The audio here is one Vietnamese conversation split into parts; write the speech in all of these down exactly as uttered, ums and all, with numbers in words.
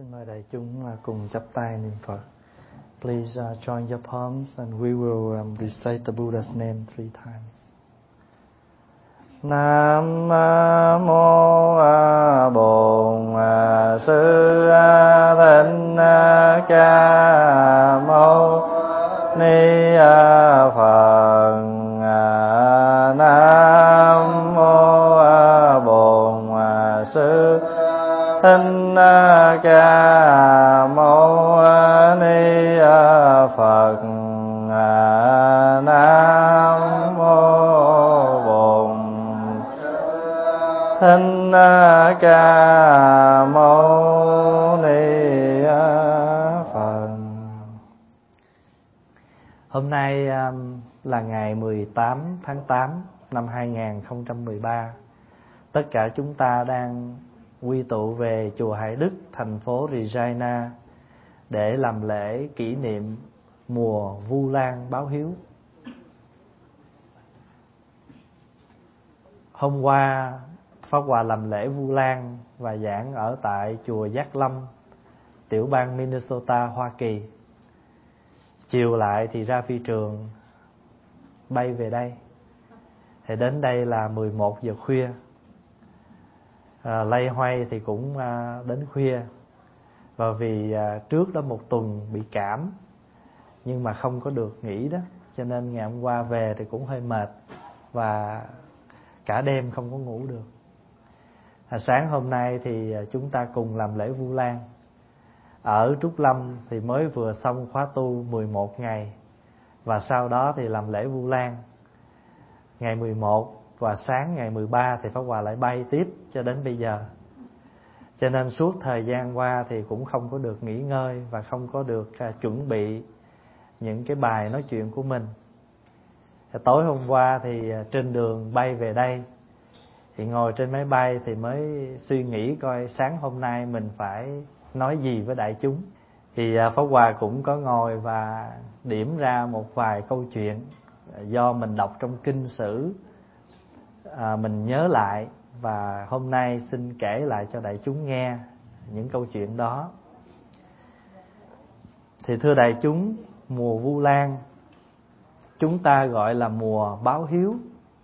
Xin mời đại chúng cùng chắp tay niệm Phật. Please uh, join your palms and we will um, recite the Buddha's name three times. Nam mô Bổn Sư Thích Ca Mâu Ni Phật. Nam mô Bổn Sư Thích Ca Mâu Ni Phật. Nam mô Bổn Thích Ca Mâu Ni Phật. Hôm nay um, là ngày mười tám tháng tám năm hai nghìn không trăm mười ba. Tất cả chúng ta đang quy tụ về chùa Hải Đức, thành phố Regina để làm lễ kỷ niệm mùa Vu Lan báo hiếu. Hôm qua Pháp Hòa làm lễ Vu Lan và giảng ở tại chùa Giác Lâm, tiểu bang Minnesota, Hoa Kỳ. Chiều lại thì ra phi trường bay về đây. Thì đến đây là mười một giờ khuya. À, lay hoay thì cũng à, đến khuya. Và vì à, trước đó một tuần bị cảm nhưng mà không có được nghỉ đó, cho nên ngày hôm qua về thì cũng hơi mệt và cả đêm không có ngủ được. À, sáng hôm nay thì chúng ta cùng làm lễ Vu Lan. Ở Trúc Lâm thì mới vừa xong khóa tu mười một ngày, và sau đó thì làm lễ Vu Lan ngày mười một, và sáng ngày mười ba thì Pháp Hòa lại bay tiếp cho đến bây giờ. Cho nên suốt thời gian qua thì cũng không có được nghỉ ngơi và không có được uh, chuẩn bị những cái bài nói chuyện của mình. Tối hôm qua thì uh, trên đường bay về đây thì ngồi trên máy bay thì mới suy nghĩ coi sáng hôm nay mình phải nói gì với đại chúng. Thì uh, Pháp Hòa cũng có ngồi và điểm ra một vài câu chuyện do mình đọc trong kinh sử, à, mình nhớ lại, và hôm nay xin kể lại cho đại chúng nghe những câu chuyện đó. Thì thưa đại chúng, mùa Vu Lan chúng ta gọi là mùa báo hiếu,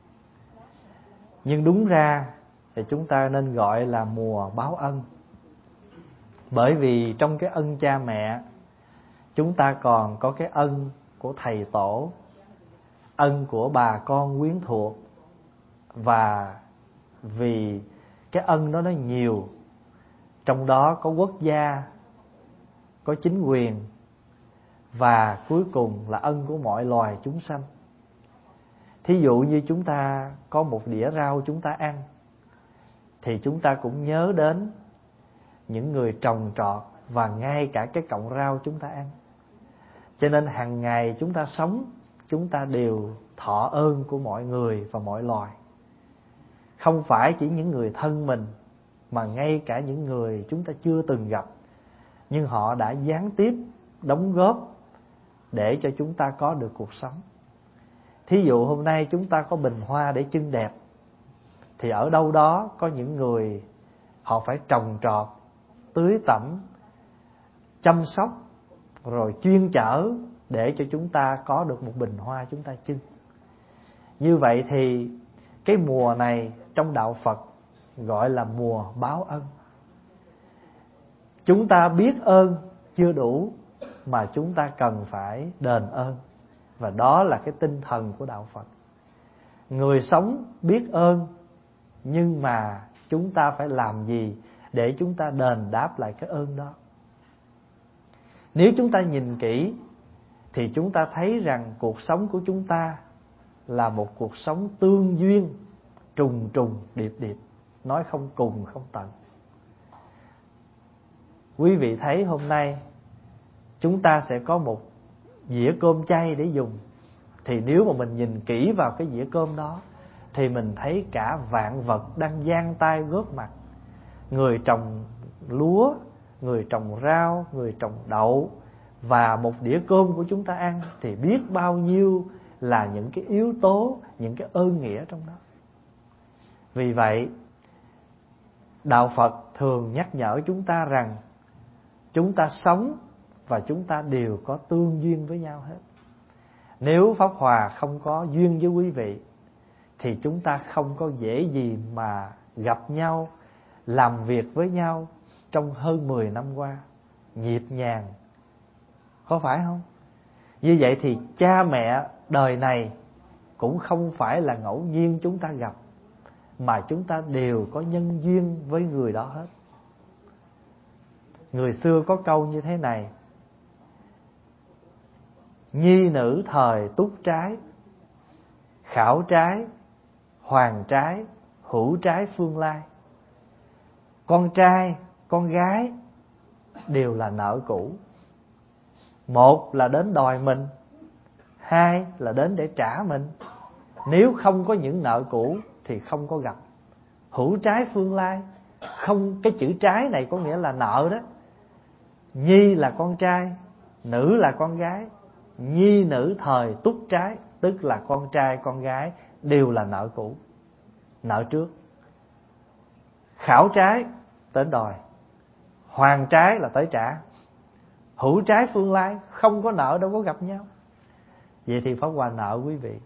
nhưng đúng ra thì chúng ta nên gọi là mùa báo ân. Bởi vì trong cái ân cha mẹ, chúng ta còn có cái ân của thầy tổ, ân của bà con quyến thuộc. Và vì cái ân đó nó nhiều, trong đó có quốc gia, có chính quyền, và cuối cùng là ân của mọi loài chúng sanh. Thí dụ như chúng ta có một đĩa rau chúng ta ăn, thì chúng ta cũng nhớ đến những người trồng trọt và ngay cả cái cọng rau chúng ta ăn. Cho nên hàng ngày chúng ta sống, chúng ta đều thọ ơn của mọi người và mọi loài. Không phải chỉ những người thân mình, mà ngay cả những người chúng ta chưa từng gặp, nhưng họ đã gián tiếp đóng góp để cho chúng ta có được cuộc sống. Thí dụ hôm nay chúng ta có bình hoa để trưng đẹp, thì ở đâu đó có những người họ phải trồng trọt, tưới tẩm, chăm sóc, rồi chuyên chở để cho chúng ta có được một bình hoa chúng ta trưng. Như vậy thì cái mùa này trong đạo Phật gọi là mùa báo ân. Chúng ta biết ơn chưa đủ, mà chúng ta cần phải đền ơn. Và đó là cái tinh thần của đạo Phật. Người sống biết ơn, nhưng mà chúng ta phải làm gì để chúng ta đền đáp lại cái ơn đó. Nếu chúng ta nhìn kỹ thì chúng ta thấy rằng cuộc sống của chúng ta là một cuộc sống tương duyên, trùng trùng điệp điệp, nói không cùng không tận. Quý vị thấy hôm nay chúng ta sẽ có một dĩa cơm chay để dùng, thì nếu mà mình nhìn kỹ vào cái dĩa cơm đó thì mình thấy cả vạn vật đang giang tay góp mặt. Người trồng lúa, người trồng rau, người trồng đậu, và một đĩa cơm của chúng ta ăn thì biết bao nhiêu là những cái yếu tố, những cái ơn nghĩa trong đó. Vì vậy đạo Phật thường nhắc nhở chúng ta rằng chúng ta sống và chúng ta đều có tương duyên với nhau hết. Nếu Pháp Hòa không có duyên với quý vị thì chúng ta không có dễ gì mà gặp nhau, làm việc với nhau trong hơn mười năm qua nhịp nhàng, có phải không? Như vậy thì cha mẹ đời này cũng không phải là ngẫu nhiên chúng ta gặp, mà chúng ta đều có nhân duyên với người đó hết. Người xưa có câu như thế này: nhi nữ thời túc trái, khảo trái, hoàng trái, hữu trái phương lai. Con trai, con gái đều là nợ cũ. Một là đến đòi mình, hai là đến để trả mình. Nếu không có những nợ cũ thì không có gặp. Hữu trái phương lai, không, cái chữ trái này có nghĩa là nợ đó. Nhi là con trai, nữ là con gái. Nhi nữ thời túc trái, tức là con trai con gái đều là nợ cũ, nợ trước. Khảo trái đến đòi, hoàng trái là tới trả. Hữu trái phương lai, không có nợ đâu có gặp nhau. Vậy thì Pháp Hòa nợ quý vị,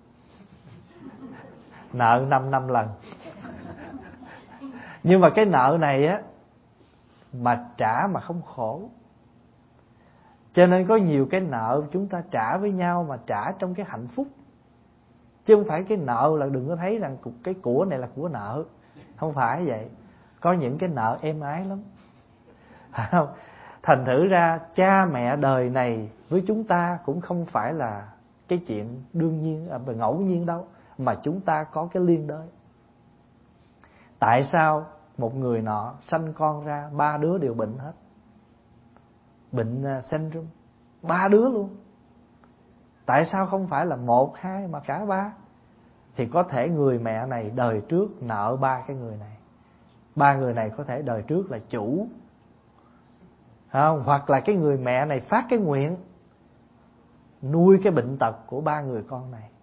nợ năm năm lần. Nhưng mà cái nợ này á, mà trả mà không khổ. Cho nên có nhiều cái nợ chúng ta trả với nhau mà trả trong cái hạnh phúc. Chứ không phải cái nợ là đừng có thấy rằng cái của này là của nợ. Không phải vậy. Có những cái nợ êm ái lắm. Không? Thành thử ra cha mẹ đời này với chúng ta cũng không phải là cái chuyện đương nhiên, à, ngẫu nhiên đâu, mà chúng ta có cái liên đới. Tại sao một người nọ sanh con ra ba đứa đều bệnh hết, bệnh syndrome, ba đứa luôn? Tại sao không phải là một hai mà cả ba? Thì có thể người mẹ này đời trước nợ ba cái người này, ba người này có thể đời trước là chủ, không? Hoặc là cái người mẹ này phát cái nguyện nuôi cái bệnh tật của ba người con này.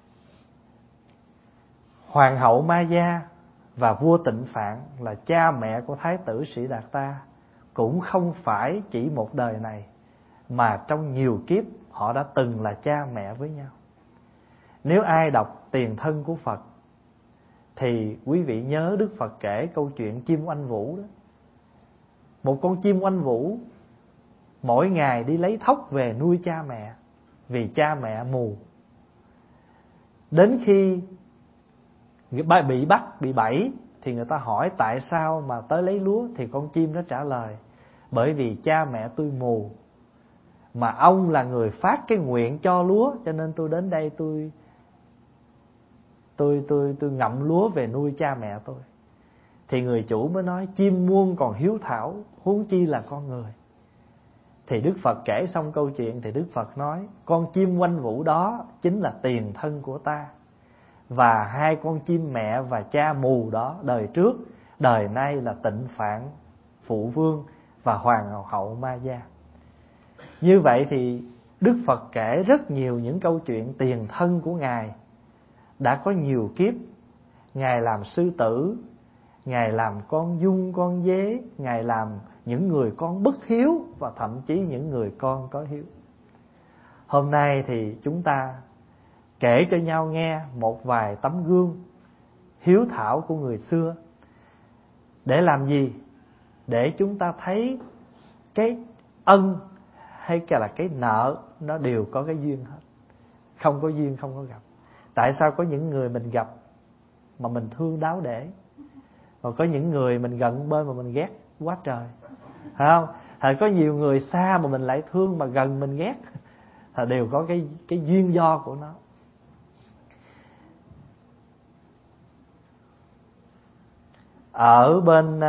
Hoàng hậu Ma Gia và vua Tịnh Phạn là cha mẹ của Thái tử Sĩ Đạt Ta, cũng không phải chỉ một đời này, mà trong nhiều kiếp họ đã từng là cha mẹ với nhau. Nếu ai đọc Tiền Thân của Phật thì quý vị nhớ Đức Phật kể câu chuyện chim oanh vũ đó. Một con chim oanh vũ mỗi ngày đi lấy thóc về nuôi cha mẹ, vì cha mẹ mù. Đến khi bị bắt, bị bẫy thì người ta hỏi tại sao mà tới lấy lúa, thì con chim nó trả lời: bởi vì cha mẹ tôi mù, mà ông là người phát cái nguyện cho lúa, cho nên tôi đến đây tôi tôi tôi tôi ngậm lúa về nuôi cha mẹ tôi. Thì người chủ mới nói: chim muôn còn hiếu thảo, huống chi là con người. Thì Đức Phật kể xong câu chuyện thì Đức Phật nói: con chim oanh vũ đó chính là tiền thân của ta, và hai con chim mẹ và cha mù đó đời trước, đời nay là Tịnh Phạn Phụ Vương và Hoàng hậu Ma Gia. Như vậy thì Đức Phật kể rất nhiều những câu chuyện tiền thân của Ngài. Đã có nhiều kiếp Ngài làm sư tử, Ngài làm con dung con dế, Ngài làm những người con bất hiếu, và thậm chí những người con có hiếu. Hôm nay thì chúng ta kể cho nhau nghe một vài tấm gương hiếu thảo của người xưa. Để làm gì? Để chúng ta thấy cái ân hay là cái nợ nó đều có cái duyên hết. Không có duyên không có gặp. Tại sao có những người mình gặp mà mình thương đáo để, còn có những người mình gần bên mà mình ghét quá trời, phải không? Thật có nhiều người xa mà mình lại thương, mà gần mình ghét. Thật đều có cái cái duyên do của nó. Ở bên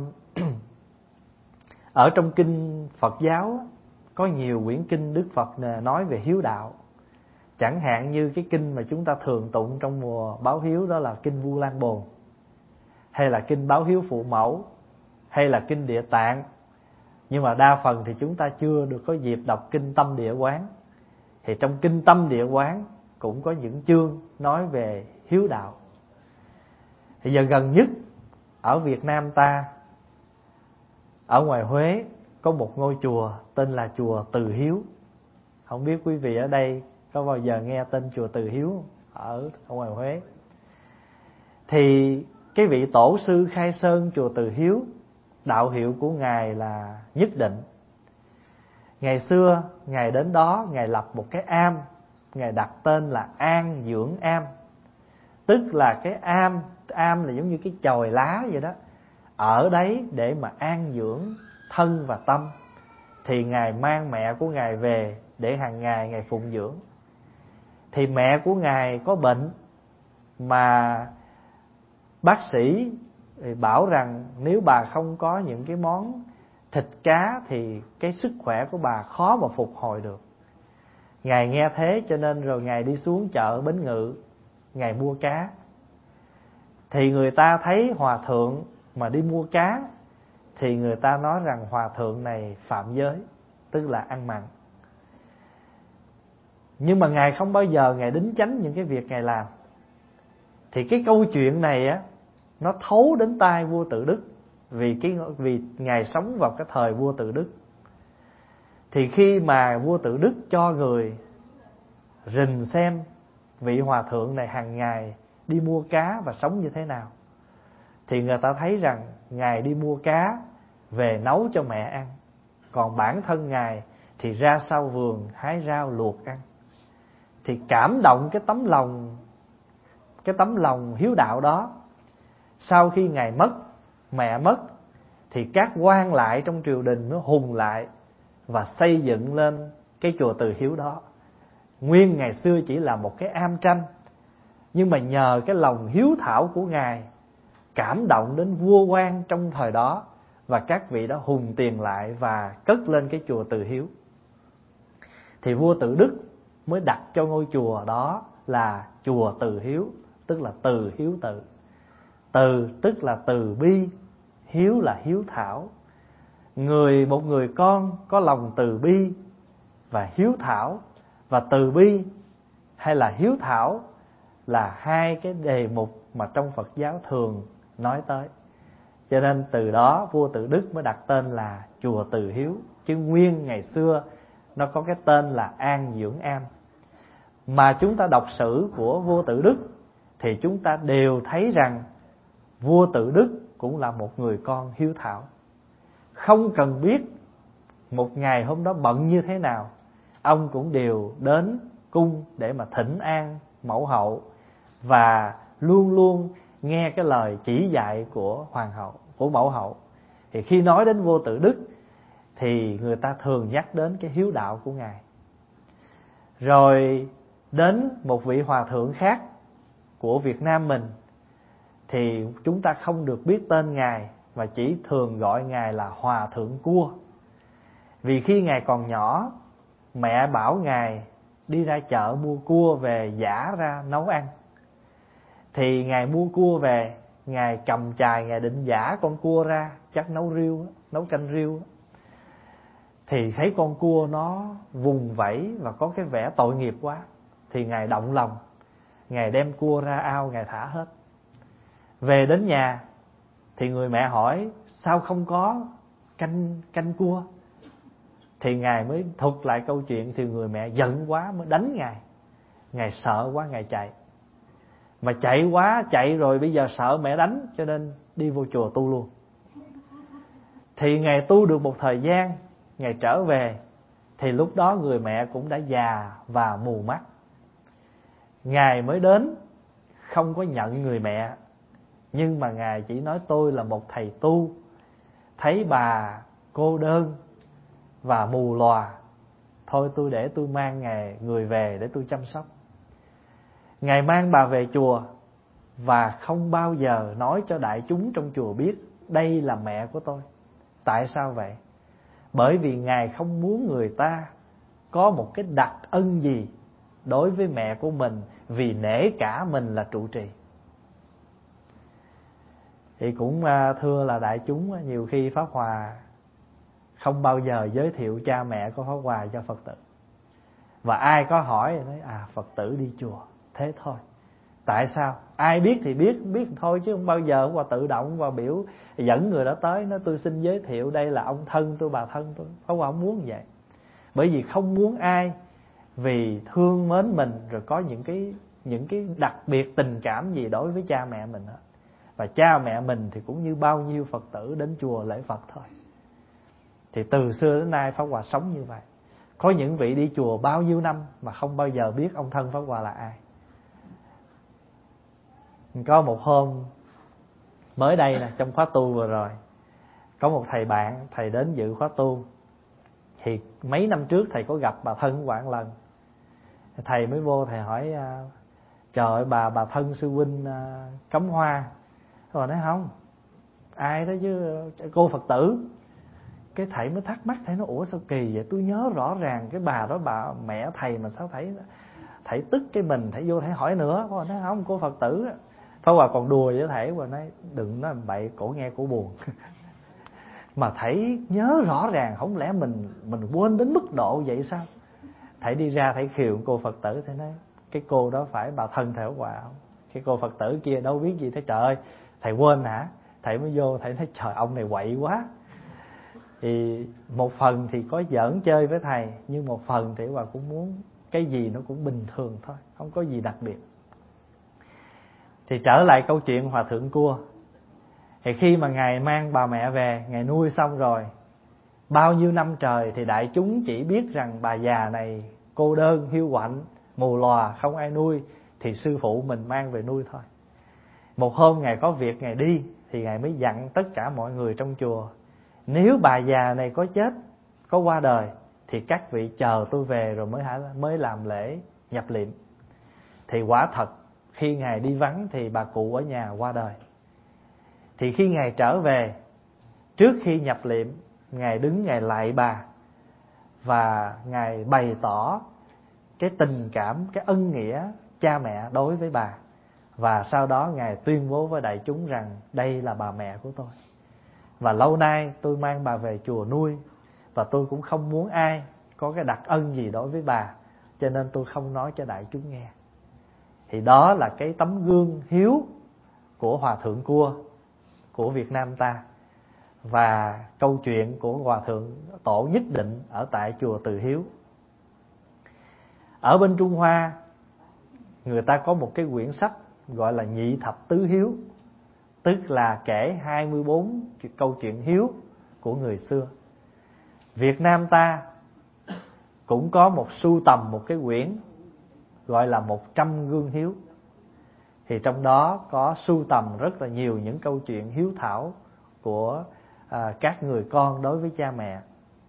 ở trong kinh Phật giáo có nhiều quyển kinh Đức Phật nói về hiếu đạo. Chẳng hạn như cái kinh mà chúng ta thường tụng trong mùa báo hiếu, đó là kinh Vu Lan Bồn, hay là kinh Báo Hiếu Phụ Mẫu, hay là kinh Địa Tạng. Nhưng mà đa phần thì chúng ta chưa được có dịp đọc kinh Tâm Địa Quán. Thì trong kinh Tâm Địa Quán cũng có những chương nói về hiếu đạo. Thì giờ gần nhất ở Việt Nam ta, ở ngoài Huế có một ngôi chùa tên là chùa Từ Hiếu. Không biết quý vị ở đây có bao giờ nghe tên chùa Từ Hiếu ở ngoài Huế. Thì cái vị tổ sư khai sơn chùa Từ Hiếu, đạo hiệu của Ngài là Nhất Định. Ngày xưa Ngài đến đó, Ngài lập một cái am, Ngài đặt tên là An Dưỡng Am. Tức là cái am, am là giống như cái chòi lá vậy đó, ở đấy để mà an dưỡng thân và tâm. Thì Ngài mang mẹ của Ngài về để hàng ngày Ngài phụng dưỡng. Thì mẹ của Ngài có bệnh, mà bác sĩ bảo rằng nếu bà không có những cái món thịt cá thì cái sức khỏe của bà khó mà phục hồi được. Ngài nghe thế cho nên rồi Ngài đi xuống chợ Bến Ngự, Ngài mua cá. Thì người ta thấy hòa thượng mà đi mua cá thì người ta nói rằng hòa thượng này phạm giới, tức là ăn mặn. Nhưng mà Ngài không bao giờ Ngài đính chánh những cái việc Ngài làm. Thì cái câu chuyện này á, nó thấu đến tai vua Tự Đức. Vì, cái, vì Ngài sống vào cái thời vua Tự Đức. Thì khi mà vua Tự Đức cho người rình xem vị hòa thượng này hàng ngày đi mua cá và sống như thế nào, thì người ta thấy rằng Ngài đi mua cá về nấu cho mẹ ăn, còn bản thân Ngài thì ra sau vườn hái rau luộc ăn. Thì cảm động cái tấm lòng, cái tấm lòng hiếu đạo đó. Sau khi Ngài mất, mẹ mất, thì các quan lại trong triều đình mới hùng lại và xây dựng lên cái chùa Từ Hiếu đó. Nguyên ngày xưa chỉ là một cái am tranh, nhưng mà nhờ cái lòng hiếu thảo của Ngài cảm động đến vua quan trong thời đó, và các vị đã hùng tiền lại và cất lên cái chùa Từ Hiếu. Thì vua Tự Đức mới đặt cho ngôi chùa đó là chùa Từ Hiếu, tức là từ hiếu tự. Từ tức là từ bi, hiếu là hiếu thảo. Người một người con có lòng từ bi và hiếu thảo, và từ bi hay là hiếu thảo là hai cái đề mục mà trong Phật giáo thường nói tới. Cho nên từ đó vua Tự Đức mới đặt tên là chùa Từ Hiếu. Chứ nguyên ngày xưa nó có cái tên là An Dưỡng Am. Mà chúng ta đọc sử của vua Tự Đức thì chúng ta đều thấy rằng vua Tự Đức cũng là một người con hiếu thảo. Không cần biết một ngày hôm đó bận như thế nào, ông cũng đều đến cung để mà thỉnh an mẫu hậu, và luôn luôn nghe cái lời chỉ dạy của hoàng hậu, của mẫu hậu. Thì khi nói đến vua Tự Đức thì người ta thường nhắc đến cái hiếu đạo của Ngài. Rồi đến một vị hòa thượng khác của Việt Nam mình thì chúng ta không được biết tên Ngài, và chỉ thường gọi Ngài là Hòa Thượng Cua. Vì khi Ngài còn nhỏ, mẹ bảo Ngài đi ra chợ mua cua về giã ra nấu ăn. Thì Ngài mua cua về, Ngài cầm chài, Ngài định giã con cua ra, chắc nấu riêu, nấu canh riêu. Thì thấy con cua nó vùng vẫy và có cái vẻ tội nghiệp quá, thì Ngài động lòng, Ngài đem cua ra ao, Ngài thả hết. Về đến nhà thì người mẹ hỏi sao không có canh canh cua, thì Ngài mới thuật lại câu chuyện. Thì người mẹ giận quá mới đánh Ngài. Ngài sợ quá, Ngài chạy. Mà chạy quá, chạy rồi bây giờ sợ mẹ đánh, cho nên đi vô chùa tu luôn. Thì Ngài tu được một thời gian, Ngài trở về, thì lúc đó người mẹ cũng đã già và mù mắt. Ngài mới đến, không có nhận người mẹ, nhưng mà Ngài chỉ nói tôi là một thầy tu, thấy bà cô đơn và mù lòa, thôi tôi để tôi mang ngài người về để tôi chăm sóc. Ngài mang bà về chùa và không bao giờ nói cho đại chúng trong chùa biết đây là mẹ của tôi. Tại sao vậy? Bởi vì Ngài không muốn người ta có một cái đặc ân gì đối với mẹ của mình, vì nể cả mình là trụ trì. Thì cũng thưa là đại chúng, nhiều khi Pháp Hòa không bao giờ giới thiệu cha mẹ của Pháp Hòa cho Phật tử. Và ai có hỏi nói à Phật tử đi chùa, thế thôi. Tại sao? Ai biết thì biết, biết thôi chứ không bao giờ Hòa tự động và biểu dẫn người đó tới nói tôi xin giới thiệu đây là ông thân tôi, bà thân tôi. Pháp Hòa không muốn vậy. Bởi vì không muốn ai vì thương mến mình rồi có những cái những cái đặc biệt tình cảm gì đối với cha mẹ mình hết. Và cha mẹ mình thì cũng như bao nhiêu Phật tử đến chùa lễ Phật thôi. Thì từ xưa đến nay Pháp Hòa sống như vậy. Có những vị đi chùa bao nhiêu năm mà không bao giờ biết ông thân Pháp Hòa là ai. Có một hôm mới đây nè, trong khóa tu vừa rồi, có một thầy bạn, thầy đến dự khóa tu. Thì mấy năm trước thầy có gặp bà thân của bạn lần. Thầy mới vô thầy hỏi: trời ơi bà bà thân sư huynh Cấm Hoa. Rồi nói không, ai đó chứ, cô Phật tử. Cái thầy mới thắc mắc, thầy nói ủa sao kỳ vậy, tôi nhớ rõ ràng cái bà đó bà mẹ thầy mà sao thầy thầy tức cái mình, thầy vô thầy hỏi nữa. Rồi nói không, cô Phật tử. Pháp Hòa còn đùa với thầy và nói đừng nói bậy, cổ nghe cổ buồn. Mà thầy nhớ rõ ràng, không lẽ mình mình quên đến mức độ vậy sao? Thầy đi ra thầy khiều cô Phật tử, thầy nói cái cô đó phải bà thân thầy Hòa không? Cái cô Phật tử kia đâu biết gì. Thế trời ơi, thầy quên hả? Thầy mới vô thầy nói trời, ông này quậy quá. Thì một phần thì có giỡn chơi với thầy, nhưng một phần thì Hòa cũng muốn cái gì nó cũng bình thường thôi, không có gì đặc biệt. Thì trở lại câu chuyện Hòa Thượng Cua. Thì khi mà Ngài mang bà mẹ về, Ngài nuôi xong rồi, bao nhiêu năm trời thì đại chúng chỉ biết rằng bà già này cô đơn, hiu quạnh, mù lòa, không ai nuôi. Thì sư phụ mình mang về nuôi thôi. Một hôm Ngài có việc Ngài đi, thì Ngài mới dặn tất cả mọi người trong chùa: nếu bà già này có chết, có qua đời, thì các vị chờ tôi về rồi mới mới làm lễ nhập liệm. Thì quả thật khi Ngài đi vắng thì bà cụ ở nhà qua đời. Thì khi Ngài trở về, trước khi nhập liệm, Ngài đứng Ngài lạy bà, và Ngài bày tỏ cái tình cảm, cái ân nghĩa cha mẹ đối với bà. Và sau đó Ngài tuyên bố với đại chúng rằng đây là bà mẹ của tôi, và lâu nay tôi mang bà về chùa nuôi, và tôi cũng không muốn ai có cái đặc ân gì đối với bà, cho nên tôi không nói cho đại chúng nghe. Thì đó là cái tấm gương hiếu của Hòa Thượng Cua của Việt Nam ta. Và câu chuyện của Hòa Thượng Tổ Nhất Định ở tại chùa Từ Hiếu. Ở bên Trung Hoa, người ta có một cái quyển sách gọi là Nhị Thập Tứ Hiếu, tức là kể hai mươi bốn câu chuyện hiếu của người xưa. Việt Nam ta cũng có một sưu tầm một cái quyển gọi là một trăm gương hiếu. Thì trong đó có sưu tầm rất là nhiều những câu chuyện hiếu thảo của à, các người con đối với cha mẹ.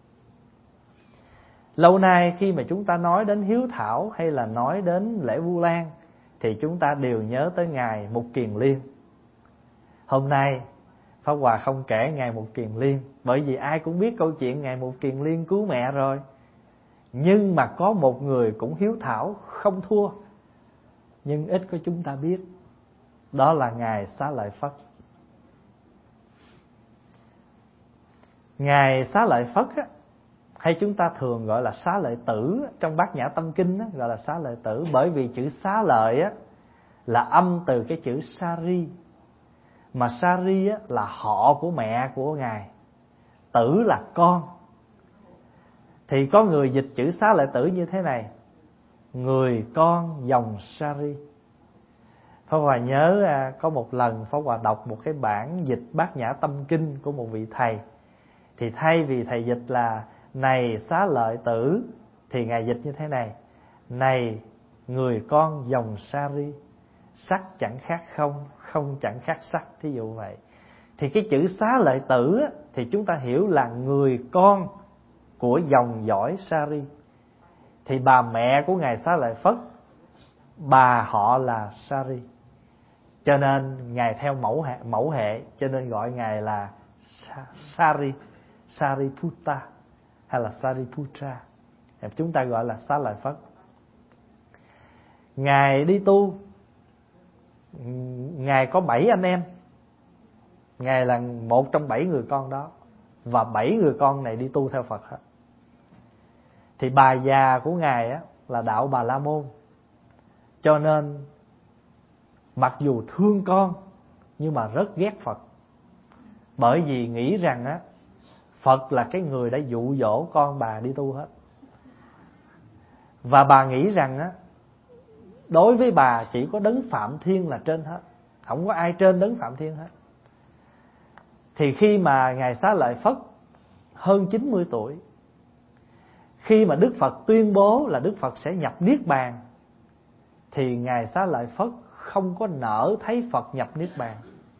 Lâu nay khi mà chúng ta nói đến hiếu thảo hay là nói đến lễ Vu Lan, thì chúng ta đều nhớ tới Ngài Mục Kiền Liên. Hôm nay Pháp Hòa không kể Ngài Mục Kiền Liên, bởi vì ai cũng biết câu chuyện Ngài Mục Kiền Liên cứu mẹ rồi. Nhưng mà có một người cũng hiếu thảo không thua, nhưng ít có chúng ta biết. Đó là Ngài Xá Lợi Phất. Ngài Xá Lợi Phất á, hay chúng ta thường gọi là Xá Lợi Tử, trong Bát Nhã Tâm Kinh á, gọi là Xá Lợi Tử. Bởi vì chữ xá lợi á, là âm từ cái chữ Sari. Mà Sari á, là họ của mẹ của Ngài, Tử là con. Thì có người dịch chữ Xá Lợi Tử như thế này: người con dòng Sari. Pháp Hòa nhớ à, có một lần Pháp Hòa đọc một cái bản dịch Bát Nhã Tâm Kinh của một vị thầy. Thì thay vì thầy dịch là này Xá Lợi Tử, thì Ngài dịch như thế này: này người con dòng Sari, sắc chẳng khác không, không chẳng khác sắc. Thí dụ vậy. Thì cái chữ Xá Lợi Tử á, thì chúng ta hiểu là người con của dòng dõi Sari. Thì bà mẹ của Ngài Xá Lợi Phất, bà họ là Sari, cho nên Ngài theo mẫu hệ, mẫu hệ cho nên gọi Ngài là Sari, Sariputta hay là Sariputra. Chúng ta gọi là Xá Lợi Phất. Ngài đi tu, Ngài có bảy anh em. Ngài là một trong bảy người con đó, và bảy người con này đi tu theo Phật hết. Thì bà già của Ngài á, là đạo Bà La Môn, cho nên mặc dù thương con nhưng mà rất ghét Phật. Bởi vì nghĩ rằng á, Phật là cái người đã dụ dỗ con bà đi tu hết. Và bà nghĩ rằng á, đối với bà chỉ có Đấng Phạm Thiên là trên hết, không có ai trên Đấng Phạm Thiên hết. Thì khi mà Ngài Xá Lợi Phất hơn chín mươi tuổi, khi mà Đức Phật tuyên bố là Đức Phật sẽ nhập Niết Bàn, thì Ngài Xá Lợi Phất không có nỡ thấy Phật nhập Niết Bàn.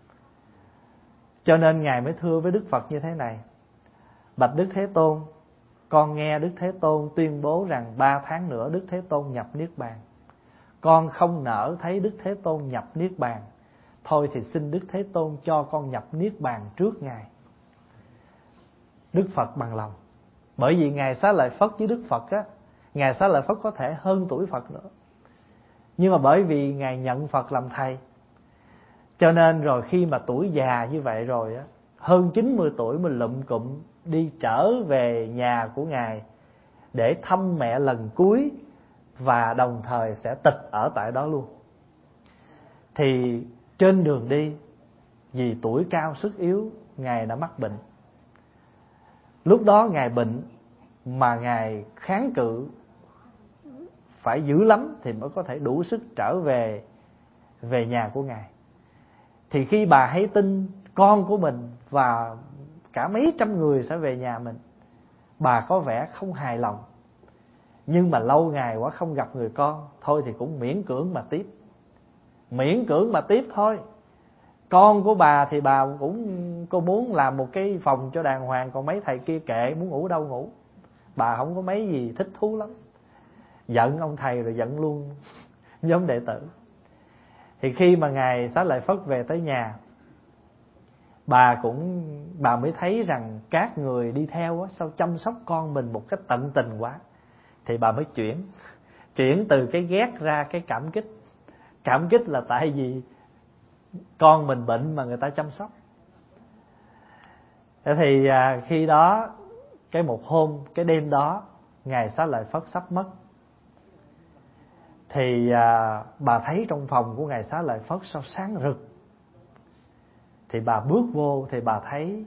Cho nên Ngài mới thưa với Đức Phật như thế này: bạch Đức Thế Tôn, con nghe Đức Thế Tôn tuyên bố rằng ba tháng nữa Đức Thế Tôn nhập Niết Bàn. Con không nỡ thấy Đức Thế Tôn nhập Niết Bàn. Thôi thì xin Đức Thế Tôn cho con nhập Niết Bàn trước Ngài. Đức Phật bằng lòng. Bởi vì Ngài Xá Lợi Phất với Đức Phật á, Ngài Xá Lợi Phất có thể hơn tuổi Phật nữa, nhưng mà bởi vì Ngài nhận Phật làm thầy, cho nên rồi khi mà tuổi già như vậy rồi á, hơn chín mươi tuổi mình lụm cụm đi trở về nhà của Ngài để thăm mẹ lần cuối, và đồng thời sẽ tịch ở tại đó luôn. Thì trên đường đi, vì tuổi cao sức yếu, Ngài đã mắc bệnh. Lúc đó Ngài bệnh mà Ngài kháng cự phải dữ lắm thì mới có thể đủ sức trở về về nhà của Ngài. Thì khi bà hay tin con của mình và cả mấy trăm người sẽ về nhà mình, bà có vẻ không hài lòng. Nhưng mà lâu ngày quá không gặp người con, thôi thì cũng miễn cưỡng mà tiếp. Miễn cưỡng mà tiếp thôi. Con của bà thì bà cũng cô muốn làm một cái phòng cho đàng hoàng, còn mấy thầy kia kệ, muốn ngủ đâu ngủ. Bà không có mấy gì thích thú lắm. Giận ông thầy rồi giận luôn nhóm đệ tử. Thì khi mà Ngài Xá Lợi Phất về tới nhà, bà cũng bà mới thấy rằng các người đi theo á, sao chăm sóc con mình một cách tận tình quá. Thì bà mới chuyển Chuyển từ cái ghét ra cái cảm kích. Cảm kích là tại vì con mình bệnh mà người ta chăm sóc. Thế thì à, khi đó, cái một hôm, cái đêm đó, Ngài Xá Lợi Phất sắp mất. Thì à, bà thấy trong phòng của Ngài Xá Lợi Phất sao sáng rực. Thì bà bước vô thì bà thấy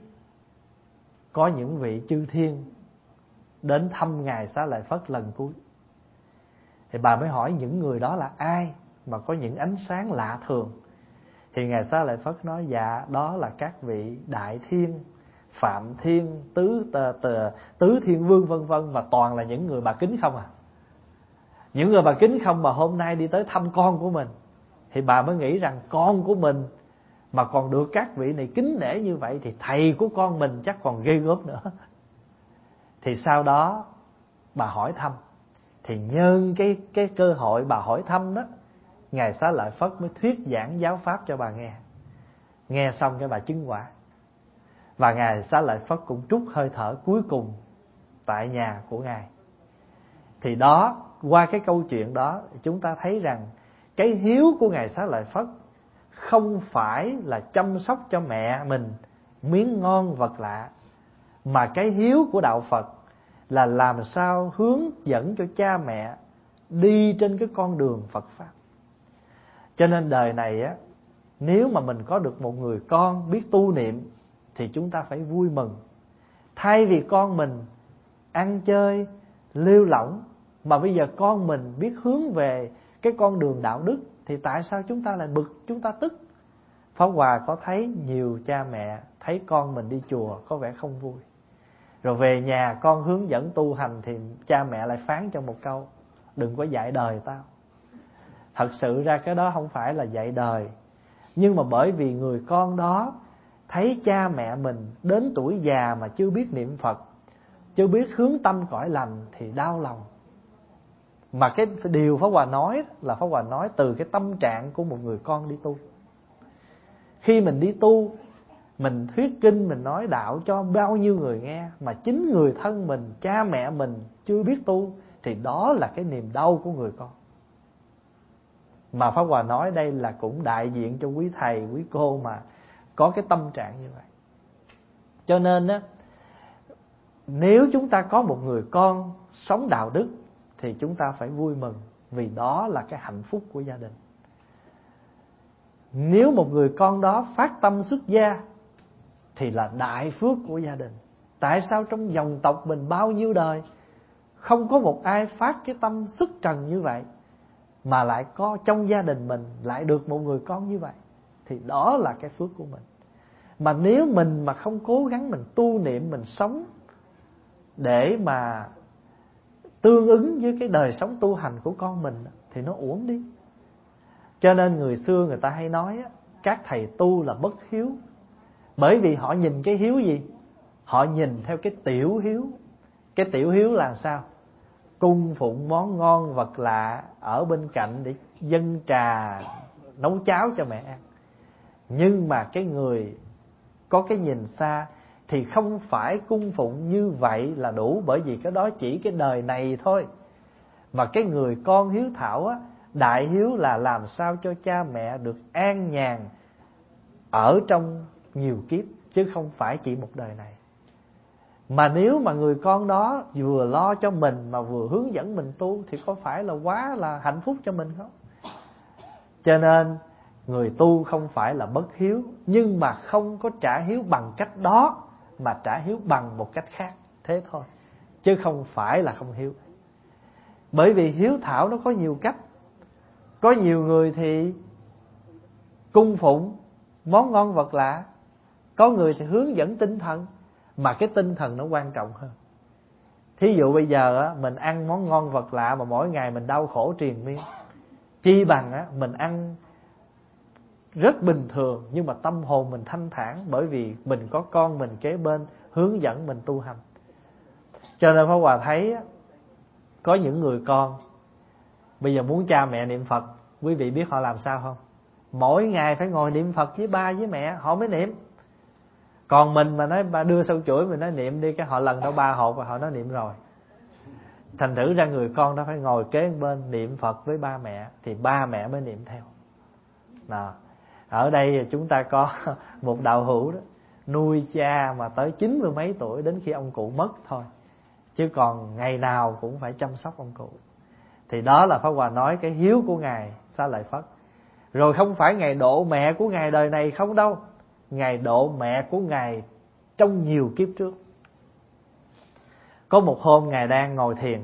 có những vị chư thiên đến thăm Ngài Xá Lợi Phất lần cuối. Thì bà mới hỏi những người đó là ai mà có những ánh sáng lạ thường. Thì Ngài Xá Lợi Phất nói: dạ, đó là các vị Đại Thiên, Phạm Thiên, Tứ tờ, tờ, Tứ Thiên Vương vân vân, và toàn là những người bà kính không à. Những người bà kính không mà hôm nay đi tới thăm con của mình. Thì bà mới nghĩ rằng con của mình mà còn được các vị này kính nể như vậy thì thầy của con mình chắc còn ghê gớm nữa. Thì sau đó bà hỏi thăm. Thì nhân cái, cái cơ hội bà hỏi thăm đó, Ngài Xá Lợi Phất mới thuyết giảng giáo pháp cho bà nghe. Nghe xong cái bà chứng quả. Và Ngài Xá Lợi Phất cũng trút hơi thở cuối cùng tại nhà của Ngài. Thì đó, qua cái câu chuyện đó, chúng ta thấy rằng cái hiếu của Ngài Xá Lợi Phất không phải là chăm sóc cho mẹ mình miếng ngon vật lạ, mà cái hiếu của đạo Phật là làm sao hướng dẫn cho cha mẹ đi trên cái con đường Phật Pháp. Cho nên đời này á, nếu mà mình có được một người con biết tu niệm thì chúng ta phải vui mừng. Thay vì con mình ăn chơi, lêu lỏng, mà bây giờ con mình biết hướng về cái con đường đạo đức, thì tại sao chúng ta lại bực, chúng ta tức? Pháp Hòa có thấy nhiều cha mẹ thấy con mình đi chùa có vẻ không vui, rồi về nhà con hướng dẫn tu hành thì cha mẹ lại phán cho một câu: đừng có dạy đời tao. Thật sự ra cái đó không phải là dạy đời, nhưng mà bởi vì người con đó thấy cha mẹ mình đến tuổi già mà chưa biết niệm Phật, chưa biết hướng tâm cõi lành thì đau lòng. Mà cái điều Pháp Hòa nói là Pháp Hòa nói từ cái tâm trạng của một người con đi tu. Khi mình đi tu, mình thuyết kinh, mình nói đạo cho bao nhiêu người nghe, mà chính người thân mình, cha mẹ mình chưa biết tu, thì đó là cái niềm đau của người con. Mà Pháp Hòa nói đây là cũng đại diện cho quý thầy, quý cô mà có cái tâm trạng như vậy. Cho nên á, nếu chúng ta có một người con sống đạo đức thì chúng ta phải vui mừng, vì đó là cái hạnh phúc của gia đình. Nếu một người con đó phát tâm xuất gia thì là đại phước của gia đình. Tại sao trong dòng tộc mình bao nhiêu đời không có một ai phát cái tâm xuất trần như vậy, mà lại có trong gia đình mình lại được một người con như vậy? Thì đó là cái phước của mình. Mà nếu mình mà không cố gắng mình tu niệm, mình sống để mà tương ứng với cái đời sống tu hành của con mình thì nó uổng đi. Cho nên người xưa người ta hay nói các thầy tu là bất hiếu. Bởi vì họ nhìn cái hiếu gì? Họ nhìn theo cái tiểu hiếu. Cái tiểu hiếu là sao? Cung phụng món ngon vật lạ ở bên cạnh để dâng trà nấu cháo cho mẹ ăn. Nhưng mà cái người có cái nhìn xa thì không phải cung phụng như vậy là đủ, bởi vì cái đó chỉ cái đời này thôi. Mà cái người con hiếu thảo á, đại hiếu là làm sao cho cha mẹ được an nhàn ở trong nhiều kiếp, chứ không phải chỉ một đời này. Mà nếu mà người con đó vừa lo cho mình mà vừa hướng dẫn mình tu thì có phải là quá là hạnh phúc cho mình không? Cho nên người tu không phải là bất hiếu, nhưng mà không có trả hiếu bằng cách đó, mà trả hiếu bằng một cách khác. Thế thôi, chứ không phải là không hiếu. Bởi vì hiếu thảo nó có nhiều cách. Có nhiều người thì cung phụng món ngon vật lạ, có người thì hướng dẫn tinh thần, mà cái tinh thần nó quan trọng hơn. Thí dụ bây giờ á, mình ăn món ngon vật lạ mà mỗi ngày mình đau khổ triền miên, chi bằng á, mình ăn rất bình thường nhưng mà tâm hồn mình thanh thản, bởi vì mình có con mình kế bên hướng dẫn mình tu hành. Cho nên Pháp Hòa thấy á, có những người con bây giờ muốn cha mẹ niệm Phật, quý vị biết họ làm sao không? Mỗi ngày phải ngồi niệm Phật với ba với mẹ họ mới niệm. Còn mình mà nói ba đưa sâu chuỗi mình nói niệm đi, cái họ lần đâu ba hộp và họ nói niệm rồi. Thành thử ra người con đó phải ngồi kế bên niệm Phật với ba mẹ thì ba mẹ mới niệm theo. Nào, ở đây chúng ta có một đạo hữu đó, nuôi cha mà tới chín mươi mấy tuổi đến khi ông cụ mất thôi, chứ còn ngày nào cũng phải chăm sóc ông cụ. Thì đó là Pháp Hòa nói cái hiếu của Ngài Xá Lợi Phất. Rồi không phải Ngài độ mẹ của Ngài đời này không đâu, Ngài độ mẹ của Ngài trong nhiều kiếp trước. Có một hôm Ngài đang ngồi thiền,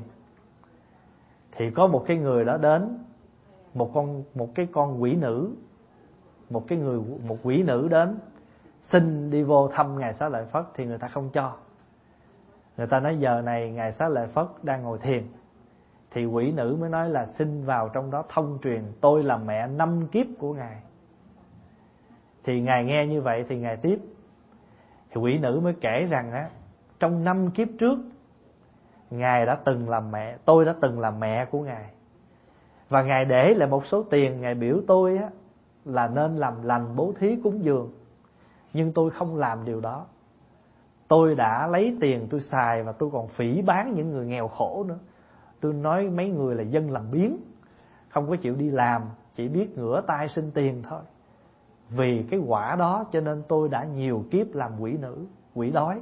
thì có một cái người đó đến, một con một cái con quỷ nữ, một cái người một quỷ nữ đến xin đi vô thăm Ngài Xá Lợi Phất, thì người ta không cho. Người ta nói giờ này Ngài Xá Lợi Phất đang ngồi thiền. Thì quỷ nữ mới nói là xin vào trong đó thông truyền, tôi là mẹ năm kiếp của Ngài. Thì Ngài nghe như vậy thì Ngài tiếp. Thì quỷ nữ mới kể rằng á, trong năm kiếp trước Ngài đã từng làm mẹ, tôi đã từng làm mẹ của Ngài. Và Ngài để lại một số tiền, Ngài biểu tôi á là nên làm lành bố thí cúng dường. Nhưng tôi không làm điều đó. Tôi đã lấy tiền tôi xài và tôi còn phỉ báng những người nghèo khổ nữa. Tôi nói mấy người là dân làm biếng, không có chịu đi làm, chỉ biết ngửa tay xin tiền thôi. Vì cái quả đó cho nên tôi đã nhiều kiếp làm quỷ nữ, quỷ đói.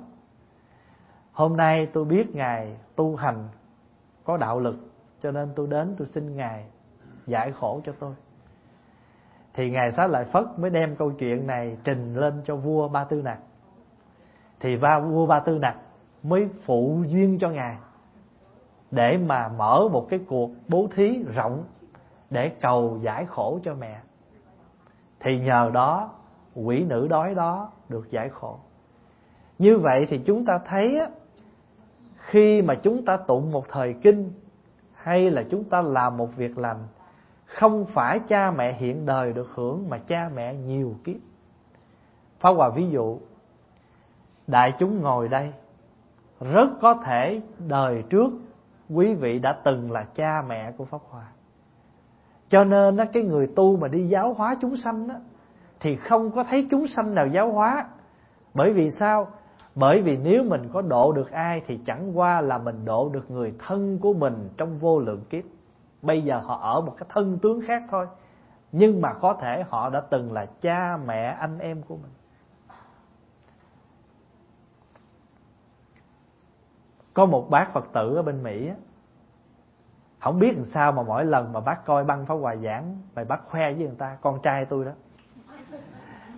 Hôm nay tôi biết Ngài tu hành có đạo lực, cho nên tôi đến tôi xin Ngài giải khổ cho tôi. Thì Ngài Xá Lợi Phất mới đem câu chuyện này trình lên cho vua Ba Tư Nặc. Thì vua Ba Tư Nặc mới phụ duyên cho Ngài để mà mở một cái cuộc bố thí rộng để cầu giải khổ cho mẹ. Thì nhờ đó quỷ nữ đói đó được giải khổ. Như vậy thì chúng ta thấy á, khi mà chúng ta tụng một thời kinh hay là chúng ta làm một việc lành, không phải cha mẹ hiện đời được hưởng, mà cha mẹ nhiều kiếp. Pháp Hòa ví dụ, đại chúng ngồi đây rất có thể đời trước quý vị đã từng là cha mẹ của Pháp Hòa. Cho nên cái người tu mà đi giáo hóa chúng sanh thì không có thấy chúng sanh nào giáo hóa. Bởi vì sao? Bởi vì nếu mình có độ được ai thì chẳng qua là mình độ được người thân của mình trong vô lượng kiếp. Bây giờ họ ở một cái thân tướng khác thôi, nhưng mà có thể họ đã từng là cha mẹ anh em của mình. Có một bác Phật tử ở bên Mỹ, không biết làm sao mà mỗi lần mà bác coi băng Pháp Hòa giảng, bài bác khoe với người ta, con trai tôi đó,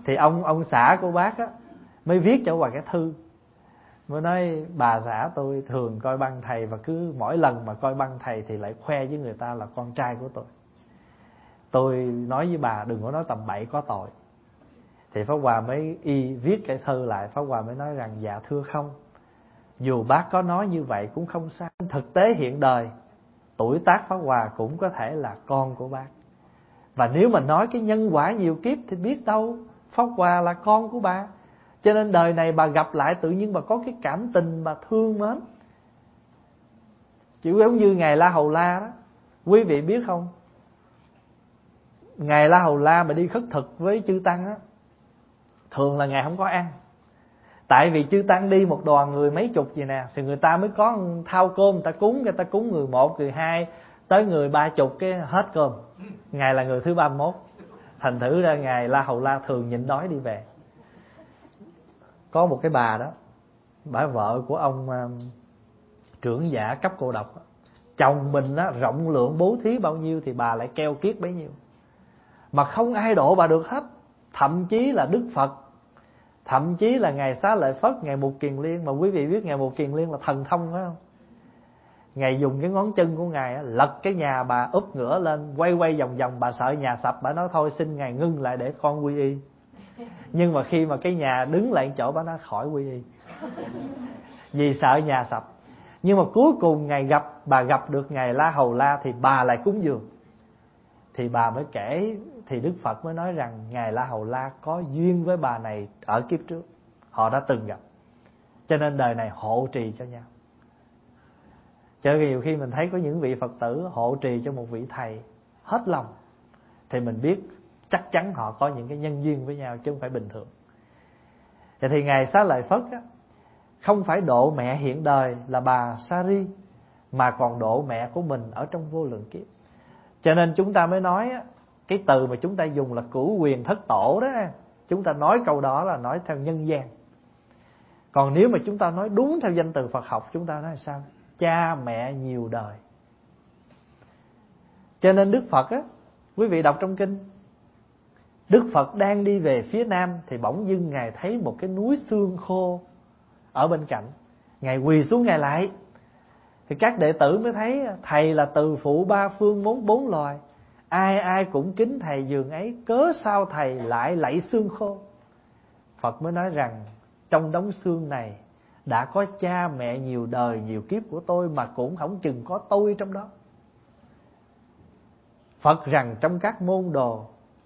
Thì ông ông xã của bác á mới viết cho bà cái thư, mới nói bà xã tôi thường coi băng thầy, và cứ mỗi lần mà coi băng thầy thì lại khoe với người ta là con trai của tôi. Tôi nói với bà đừng có nói tầm bậy có tội. Thì Pháp Hòa mới y viết cái thư lại. Pháp Hòa mới nói rằng dạ thưa không, dù bác có nói như vậy cũng không sao. Thực tế hiện đời, tuổi tác Pháp Hòa cũng có thể là con của bác. Và nếu mà nói cái nhân quả nhiều kiếp thì biết đâu Pháp Hòa là con của bà. Cho nên đời này bà gặp lại tự nhiên bà có cái cảm tình mà thương mến. Chỉ giống như Ngài La Hầu La đó, quý vị biết không? Ngài La Hầu La mà đi khất thực với chư tăng á, thường là Ngài không có ăn. Tại vì chư tăng đi một đoàn người mấy chục vậy nè, thì người ta mới có thao cơm, người ta cúng, người ta cúng người một, người hai, tới người ba chục cái hết cơm. Ngài là người thứ ba mươi mốt. Thành thử ra Ngài La Hầu La thường nhịn đói đi về. Có một cái bà đó, bà vợ của ông uh, trưởng giả cấp cô độc, chồng mình á, rộng lượng bố thí bao nhiêu thì bà lại keo kiết bấy nhiêu, mà không ai độ bà được hết. Thậm chí là Đức Phật, thậm chí là Ngài Xá Lợi Phất, Ngài Mục Kiền Liên. Mà quý vị biết Ngài Mục Kiền Liên là thần thông phải không? Ngài dùng cái ngón chân của Ngài á, lật cái nhà bà úp ngửa lên, quay quay vòng vòng. Bà sợ nhà sập, bà nói thôi xin Ngài ngưng lại để con quy y. Nhưng mà khi mà cái nhà đứng lại chỗ, bà nói khỏi quy y, vì sợ nhà sập. Nhưng mà cuối cùng Ngài gặp, bà gặp được Ngài La Hầu La thì bà lại cúng dường. Thì bà mới kể, thì Đức Phật mới nói rằng Ngài La Hầu La có duyên với bà này ở kiếp trước, họ đã từng gặp, cho nên đời này hộ trì cho nhau. Cho nên nhiều khi mình thấy có những vị Phật tử hộ trì cho một vị thầy hết lòng, thì mình biết chắc chắn họ có những cái nhân duyên với nhau, chứ không phải bình thường. Vậy thì Ngài Xá Lợi Phất á, không phải độ mẹ hiện đời là bà Sari, mà còn độ mẹ của mình ở trong vô lượng kiếp. Cho nên chúng ta mới nói á, cái từ mà chúng ta dùng là cửu quyền thất tổ đó, chúng ta nói câu đó là nói theo nhân gian. Còn nếu mà chúng ta nói đúng theo danh từ Phật học, chúng ta nói là sao? Cha mẹ nhiều đời. Cho nên Đức Phật á, quý vị đọc trong kinh, Đức Phật đang đi về phía nam thì bỗng dưng Ngài thấy một cái núi xương khô ở bên cạnh. Ngài quỳ xuống Ngài lại. Thì các đệ tử mới thấy thầy là từ phụ ba phương bốn bốn loài, ai ai cũng kính thầy dường ấy, cớ sao thầy lại lạy xương khô? Phật mới nói rằng trong đống xương này đã có cha mẹ nhiều đời nhiều kiếp của tôi, mà cũng không chừng có tôi trong đó. Phật rằng trong các môn đồ,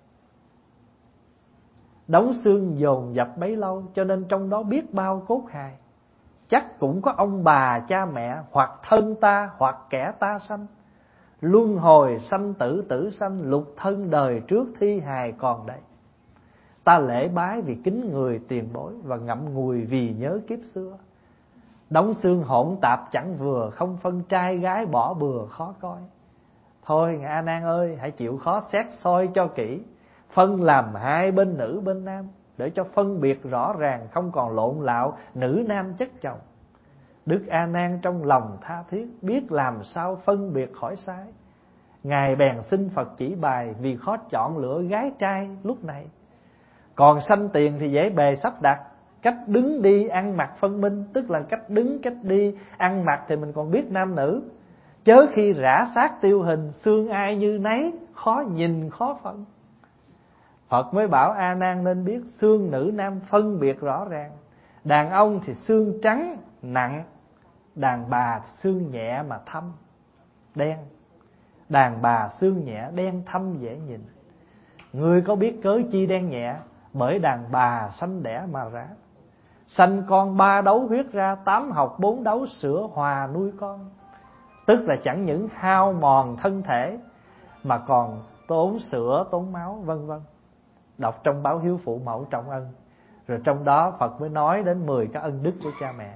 đống xương dồn dập bấy lâu, cho nên trong đó biết bao cốt hài. Chắc cũng có ông bà cha mẹ, hoặc thân ta hoặc kẻ ta sanh. Luân hồi sanh tử tử sanh, lục thân đời trước thi hài còn đây. Ta lễ bái vì kính người tiền bối, và ngậm ngùi vì nhớ kiếp xưa. Đống xương hỗn tạp chẳng vừa, không phân trai gái bỏ bừa khó coi. Thôi Ngài A Nan ơi, hãy chịu khó xét soi cho kỹ, phân làm hai bên nữ bên nam, để cho phân biệt rõ ràng, không còn lộn lạo nữ nam chất chồng. Đức A Nan trong lòng tha thiết, biết làm sao phân biệt khỏi sai. Ngài bèn xin Phật chỉ bài, vì khó chọn lựa gái trai lúc này. Còn sanh tiền thì dễ bề sắp đặt, cách đứng đi ăn mặc phân minh. Tức là cách đứng, cách đi, ăn mặc thì mình còn biết nam nữ. Chớ khi rã xác tiêu hình, xương ai như nấy, khó nhìn khó phân. Phật mới bảo A Nan nên biết xương nữ nam phân biệt rõ ràng. Đàn ông thì xương trắng nặng, đàn bà xương nhẹ mà thâm đen. Đàn bà xương nhẹ đen thâm dễ nhìn. Ngươi có biết cớ chi đen nhẹ? Bởi đàn bà sanh đẻ mà ra. Sanh con ba đấu huyết ra, tám học bốn đấu sữa hòa nuôi con. Tức là chẳng những hao mòn thân thể, mà còn tốn sữa, tốn máu, vân vân. Đọc trong báo Hiếu Phụ Mẫu Trọng Ân. Rồi trong đó Phật mới nói đến mười cái ân đức của cha mẹ.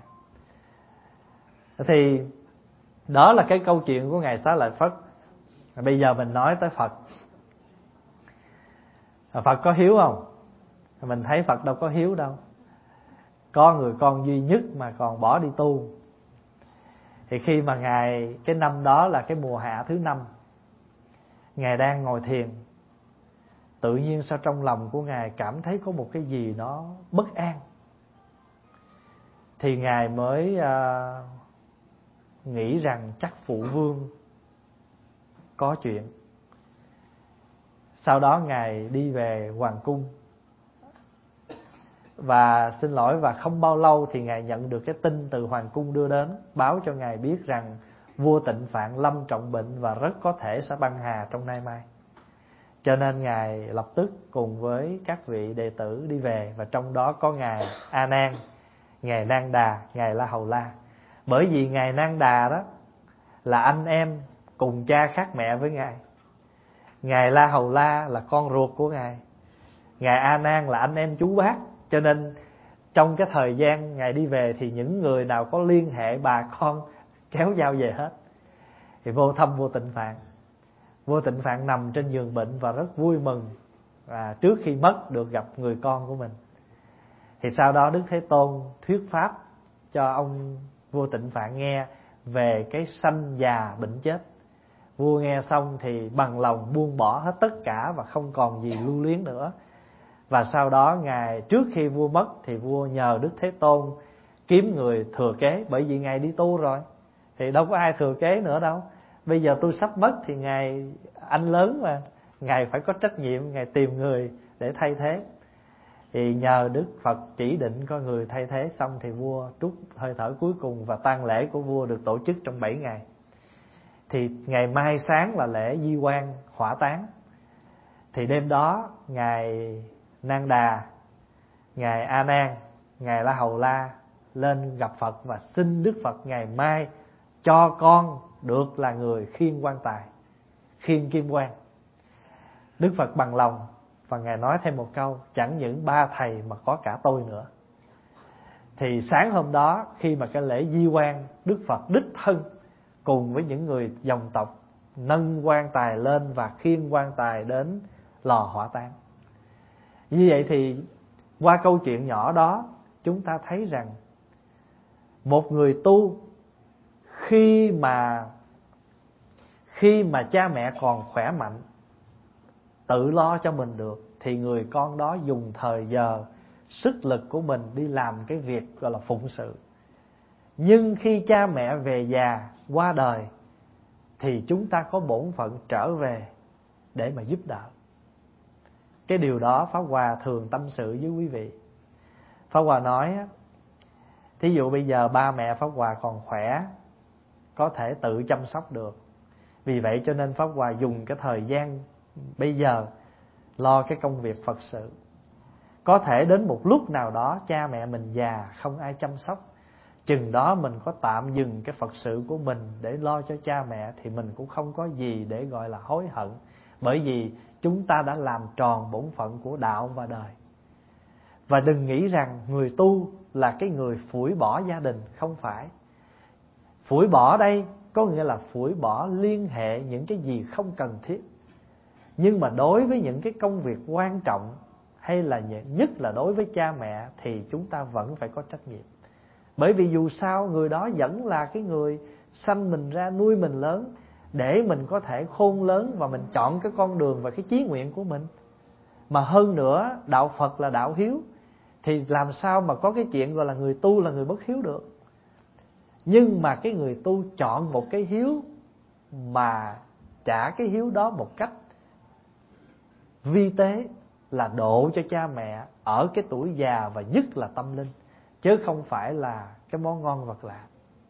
Thì đó là cái câu chuyện của Ngài Xá Lợi Phất. Bây giờ mình nói tới Phật. Phật có hiếu không? Mình thấy Phật đâu có hiếu đâu. Có người con duy nhất mà còn bỏ đi tu. Thì khi mà Ngài, cái năm đó là cái mùa hạ thứ năm, Ngài đang ngồi thiền. tự nhiên sao trong lòng của Ngài cảm thấy có một cái gì nó bất an. Thì Ngài mới uh, nghĩ rằng chắc phụ vương có chuyện. Sau đó Ngài đi về hoàng cung. Và xin lỗi, và không bao lâu thì Ngài nhận được cái tin từ hoàng cung đưa đến, báo cho Ngài biết rằng vua Tịnh Phạn lâm trọng bệnh và rất có thể sẽ băng hà trong nay mai. Cho nên Ngài lập tức cùng với các vị đệ tử đi về, và trong đó có Ngài A Nan, Ngài Nan Đà, Ngài La Hầu La. Bởi vì Ngài Nan Đà đó là anh em cùng cha khác mẹ với Ngài. Ngài La Hầu La là con ruột của Ngài. Ngài A Nan là anh em chú bác. Cho nên trong cái thời gian Ngài đi về thì những người nào có liên hệ bà con kéo nhau về hết. Thì vô thăm vua Tịnh Phạn. Vua Tịnh Phạn nằm trên giường bệnh và rất vui mừng, và trước khi mất được gặp người con của mình. Thì sau đó Đức Thế Tôn thuyết pháp cho ông vua Tịnh Phạn nghe về cái sanh già bệnh chết. Vua nghe xong thì bằng lòng buông bỏ hết tất cả và không còn gì lưu luyến nữa. Và sau đó Ngài, trước khi vua mất thì vua nhờ Đức Thế Tôn kiếm người thừa kế. Bởi vì Ngài đi tu rồi thì đâu có ai thừa kế nữa đâu. Bây giờ tôi sắp mất thì Ngài anh lớn mà, Ngài phải có trách nhiệm, Ngài tìm người để thay thế. Thì nhờ Đức Phật chỉ định có người thay thế, xong thì vua trút hơi thở cuối cùng, và tang lễ của vua được tổ chức trong bảy ngày. Thì ngày mai sáng là lễ di quan hỏa táng. Thì đêm đó Ngài Nan Đà, Ngài A Nan, Ngài La Hầu La lên gặp Phật và xin Đức Phật ngày mai cho con được là người khiêng quan tài, khiêng kim quan. Đức Phật bằng lòng, và Ngài nói thêm một câu: chẳng những ba thầy mà có cả tôi nữa. Thì sáng hôm đó, khi mà cái lễ di quan, Đức Phật đích thân cùng với những người dòng tộc nâng quan tài lên và khiêng quan tài đến lò hỏa táng. Như vậy thì qua câu chuyện nhỏ đó, chúng ta thấy rằng một người tu khi mà khi mà cha mẹ còn khỏe mạnh, tự lo cho mình được, thì người con đó dùng thời giờ, sức lực của mình đi làm cái việc gọi là phụng sự. Nhưng khi cha mẹ về già, qua đời, thì chúng ta có bổn phận trở về để mà giúp đỡ. Cái điều đó Pháp Hòa thường tâm sự với quý vị. Pháp Hòa nói, thí dụ bây giờ ba mẹ Pháp Hòa còn khỏe, có thể tự chăm sóc được. Vì vậy cho nên Pháp Hòa dùng cái thời gian bây giờ lo cái công việc Phật sự. Có thể đến một lúc nào đó cha mẹ mình già không ai chăm sóc, chừng đó mình có tạm dừng cái Phật sự của mình để lo cho cha mẹ, thì mình cũng không có gì để gọi là hối hận. Bởi vì chúng ta đã làm tròn bổn phận của đạo và đời. Và đừng nghĩ rằng người tu là cái người phủi bỏ gia đình, không phải. Phủi bỏ đây có nghĩa là phủi bỏ liên hệ những cái gì không cần thiết. Nhưng mà đối với những cái công việc quan trọng, hay là nhất là đối với cha mẹ, thì chúng ta vẫn phải có trách nhiệm. Bởi vì dù sao người đó vẫn là cái người sanh mình ra, nuôi mình lớn, để mình có thể khôn lớn và mình chọn cái con đường và cái chí nguyện của mình. Mà hơn nữa, đạo Phật là đạo hiếu, thì làm sao mà có cái chuyện gọi là người tu là người bất hiếu được. Nhưng mà cái người tu chọn một cái hiếu mà trả cái hiếu đó một cách vi tế, là độ cho cha mẹ ở cái tuổi già và nhất là tâm linh, chứ không phải là cái món ngon vật lạ.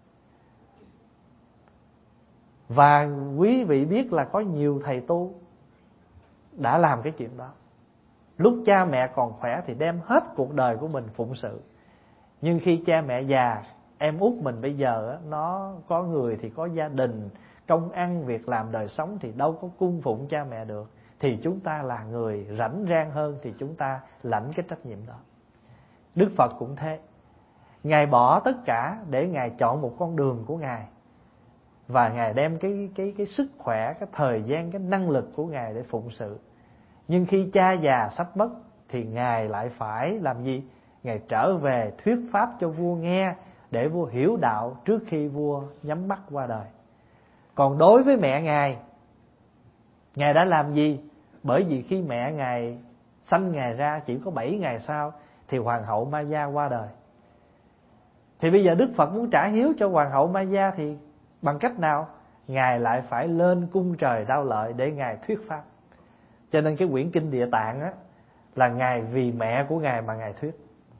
Và quý vị biết là có nhiều thầy tu đã làm cái chuyện đó. Lúc cha mẹ còn khỏe thì đem hết cuộc đời của mình phụng sự. Nhưng khi cha mẹ già, em út mình bây giờ nó có người thì có gia đình, công ăn việc làm đời sống, thì đâu có cung phụng cha mẹ được. Thì chúng ta là người rảnh rang hơn, thì chúng ta lãnh cái trách nhiệm đó. Đức Phật cũng thế. Ngài bỏ tất cả để Ngài chọn một con đường của Ngài. Và Ngài đem cái, cái, cái sức khỏe, cái thời gian, cái năng lực của Ngài để phụng sự. Nhưng khi cha già sắp mất thì Ngài lại phải làm gì? Ngài trở về thuyết pháp cho vua nghe, để vua hiểu đạo trước khi vua nhắm mắt qua đời. Còn đối với mẹ Ngài, Ngài đã làm gì? Bởi vì khi mẹ Ngài sanh Ngài ra chỉ có bảy ngày sau thì Hoàng hậu Maya qua đời. Thì bây giờ Đức Phật muốn trả hiếu cho Hoàng hậu Maya thì bằng cách nào? Ngài lại phải lên cung trời Đao Lợi để Ngài thuyết pháp. Cho nên cái quyển kinh Địa Tạng á, là Ngài vì mẹ của Ngài mà Ngài thuyết.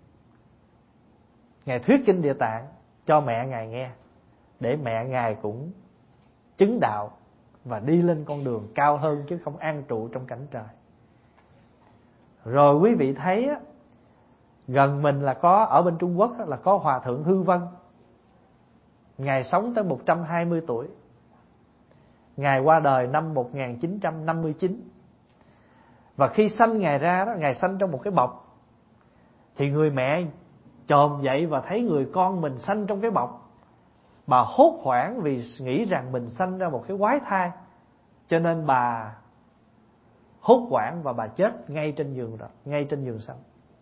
Ngài thuyết kinh Địa Tạng cho mẹ Ngài nghe, để mẹ Ngài cũng chứng đạo và đi lên con đường cao hơn, chứ không an trụ trong cảnh trời. Rồi quý vị thấy á, gần mình là có, ở bên Trung Quốc á, là có Hòa thượng Hư Vân. Ngài sống tới một trăm hai mươi tuổi. Ngài qua đời năm một nghìn chín trăm năm mươi chín. Và khi sanh Ngài ra đó, Ngài sanh trong một cái bọc. Thì người mẹ chồm dậy và thấy người con mình sanh trong cái bọc. Bà hốt hoảng vì nghĩ rằng mình sanh ra một cái quái thai. Cho nên bà hốt hoảng và bà chết ngay trên giường đó, ngay trên giường sanh.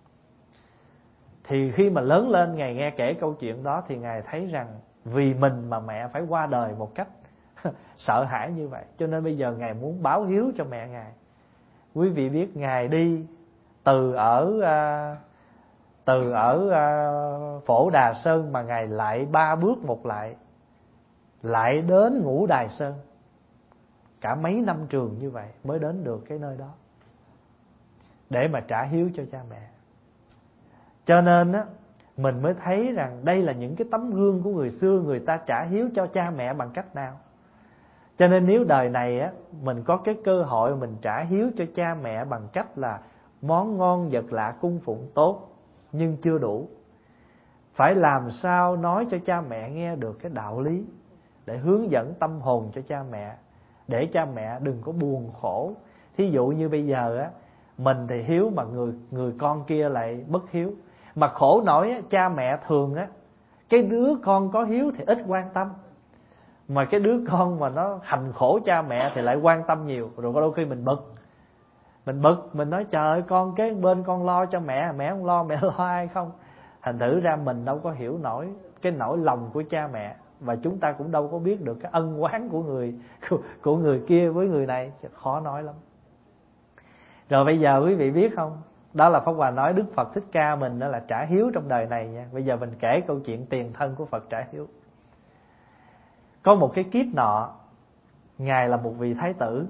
Thì khi mà lớn lên, Ngài nghe kể câu chuyện đó thì Ngài thấy rằng vì mình mà mẹ phải qua đời một cách sợ hãi như vậy. Cho nên bây giờ Ngài muốn báo hiếu cho mẹ Ngài. Quý vị biết Ngài đi từ ở uh, từ ở uh, Phổ Đà Sơn mà Ngài lại ba bước một lại, lại đến Ngũ Đài Sơn. Cả mấy năm trường như vậy mới đến được cái nơi đó, để mà trả hiếu cho cha mẹ. Cho nên á, mình mới thấy rằng đây là những cái tấm gương của người xưa, người ta trả hiếu cho cha mẹ bằng cách nào. Cho nên nếu đời này á, mình có cái cơ hội mình trả hiếu cho cha mẹ bằng cách là món ngon vật lạ cung phụng tốt, nhưng chưa đủ. Phải làm sao nói cho cha mẹ nghe được cái đạo lý, để hướng dẫn tâm hồn cho cha mẹ, để cha mẹ đừng có buồn khổ. Thí dụ như bây giờ á, mình thì hiếu mà người người con kia lại bất hiếu. Mà khổ nổi á, cha mẹ thường á, cái đứa con có hiếu thì ít quan tâm, mà cái đứa con mà nó hành khổ cha mẹ thì lại quan tâm nhiều. Rồi có đôi khi mình bực, mình bực, mình nói trời ơi, con kế bên con lo cho mẹ, mẹ không lo, mẹ lo ai không? Thành thử ra mình đâu có hiểu nổi cái nỗi lòng của cha mẹ, và chúng ta cũng đâu có biết được cái ân oán của người của, của người kia với người này. Khó nói lắm. Rồi bây giờ quý vị biết không, đó là Pháp Hòa nói Đức Phật Thích Ca mình đó là trả hiếu trong đời này nha. Bây giờ mình kể câu chuyện tiền thân của Phật trả hiếu. Có một cái kiếp nọ, Ngài là một vị thái tử.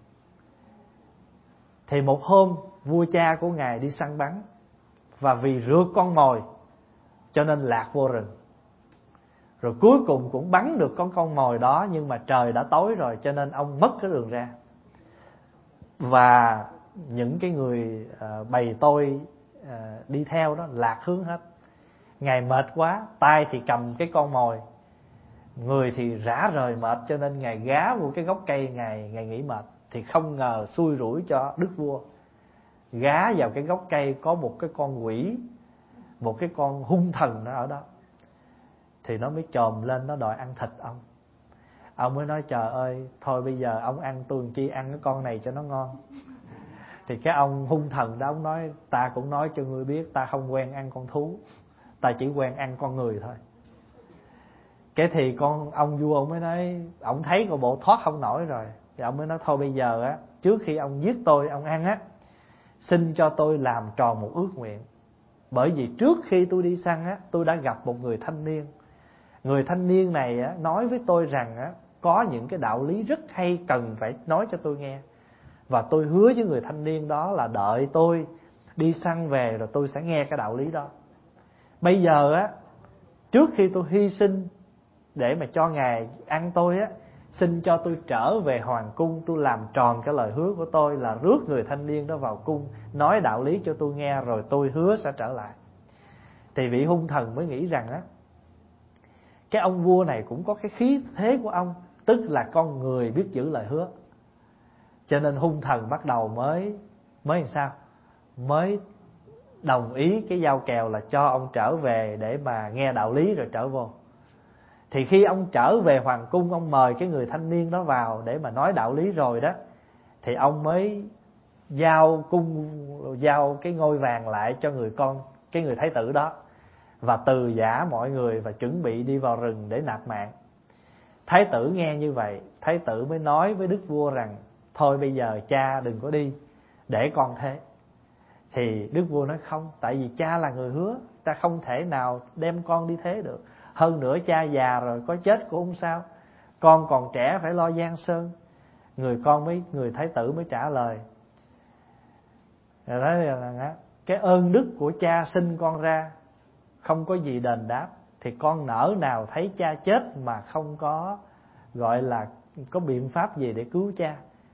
Thì một hôm vua cha của Ngài đi săn bắn, và vì rượt con mồi cho nên lạc vô rừng. Rồi cuối cùng cũng bắn được con con mồi đó, nhưng mà trời đã tối rồi cho nên ông mất cái đường ra. Và những cái người uh, bầy tôi uh, đi theo đó lạc hướng hết. Ngài mệt quá, tay thì cầm cái con mồi, người thì rã rời mệt, cho nên Ngài gá vô cái gốc cây, Ngài, Ngài nghỉ mệt. Thì không ngờ xui rủi cho đức vua, gá vào cái gốc cây có một cái con quỷ, một cái con hung thần nó ở đó. Thì nó mới chồm lên, nó đòi ăn thịt ông. Ông mới nói trời ơi, thôi bây giờ ông ăn tôi làm chi, ăn cái con này cho nó ngon. Thì cái ông hung thần đó, ông nói ta cũng nói cho ngươi biết, ta không quen ăn con thú, ta chỉ quen ăn con người thôi. Cái thì con ông vua ông mới nói, ông thấy coi bộ thoát không nổi rồi. Thì ông mới nói thôi bây giờ á, trước khi ông giết tôi, ông ăn á, xin cho tôi làm tròn một ước nguyện. Bởi vì trước khi tôi đi săn á, tôi đã gặp một người thanh niên. Người thanh niên này á, nói với tôi rằng á, có những cái đạo lý rất hay cần phải nói cho tôi nghe. Và tôi hứa với người thanh niên đó là đợi tôi đi săn về rồi tôi sẽ nghe cái đạo lý đó. Bây giờ á, trước khi tôi hy sinh để mà cho Ngài ăn tôi á, xin cho tôi trở về hoàng cung, tôi làm tròn cái lời hứa của tôi là rước người thanh niên đó vào cung, nói đạo lý cho tôi nghe, rồi tôi hứa sẽ trở lại. Thì vị hung thần mới nghĩ rằng á, cái ông vua này cũng có cái khí thế của ông, tức là con người biết giữ lời hứa. Cho nên hung thần bắt đầu mới mới làm sao? Mới đồng ý cái giao kèo là cho ông trở về để mà nghe đạo lý rồi trở vô. Thì khi ông trở về hoàng cung, ông mời cái người thanh niên đó vào để mà nói đạo lý rồi đó, thì ông mới giao cung giao cái ngôi vàng lại cho người con, cái người thái tử đó, và từ giả mọi người và chuẩn bị đi vào rừng để nạp mạng. Thái tử nghe như vậy, thái tử mới nói với đức vua rằng thôi bây giờ cha đừng có đi, để con thế. Thì đức vua nói không, tại vì cha là người hứa, ta không thể nào đem con đi thế được. Hơn nữa cha già rồi, có chết cũng không sao, con còn trẻ phải lo giang sơn. Người con mới người thái tử mới trả lời, rồi nói là cái ơn đức của cha sinh con ra không có gì đền đáp, thì con nỡ nào thấy cha chết mà không có gọi là có biện pháp gì để cứu cha.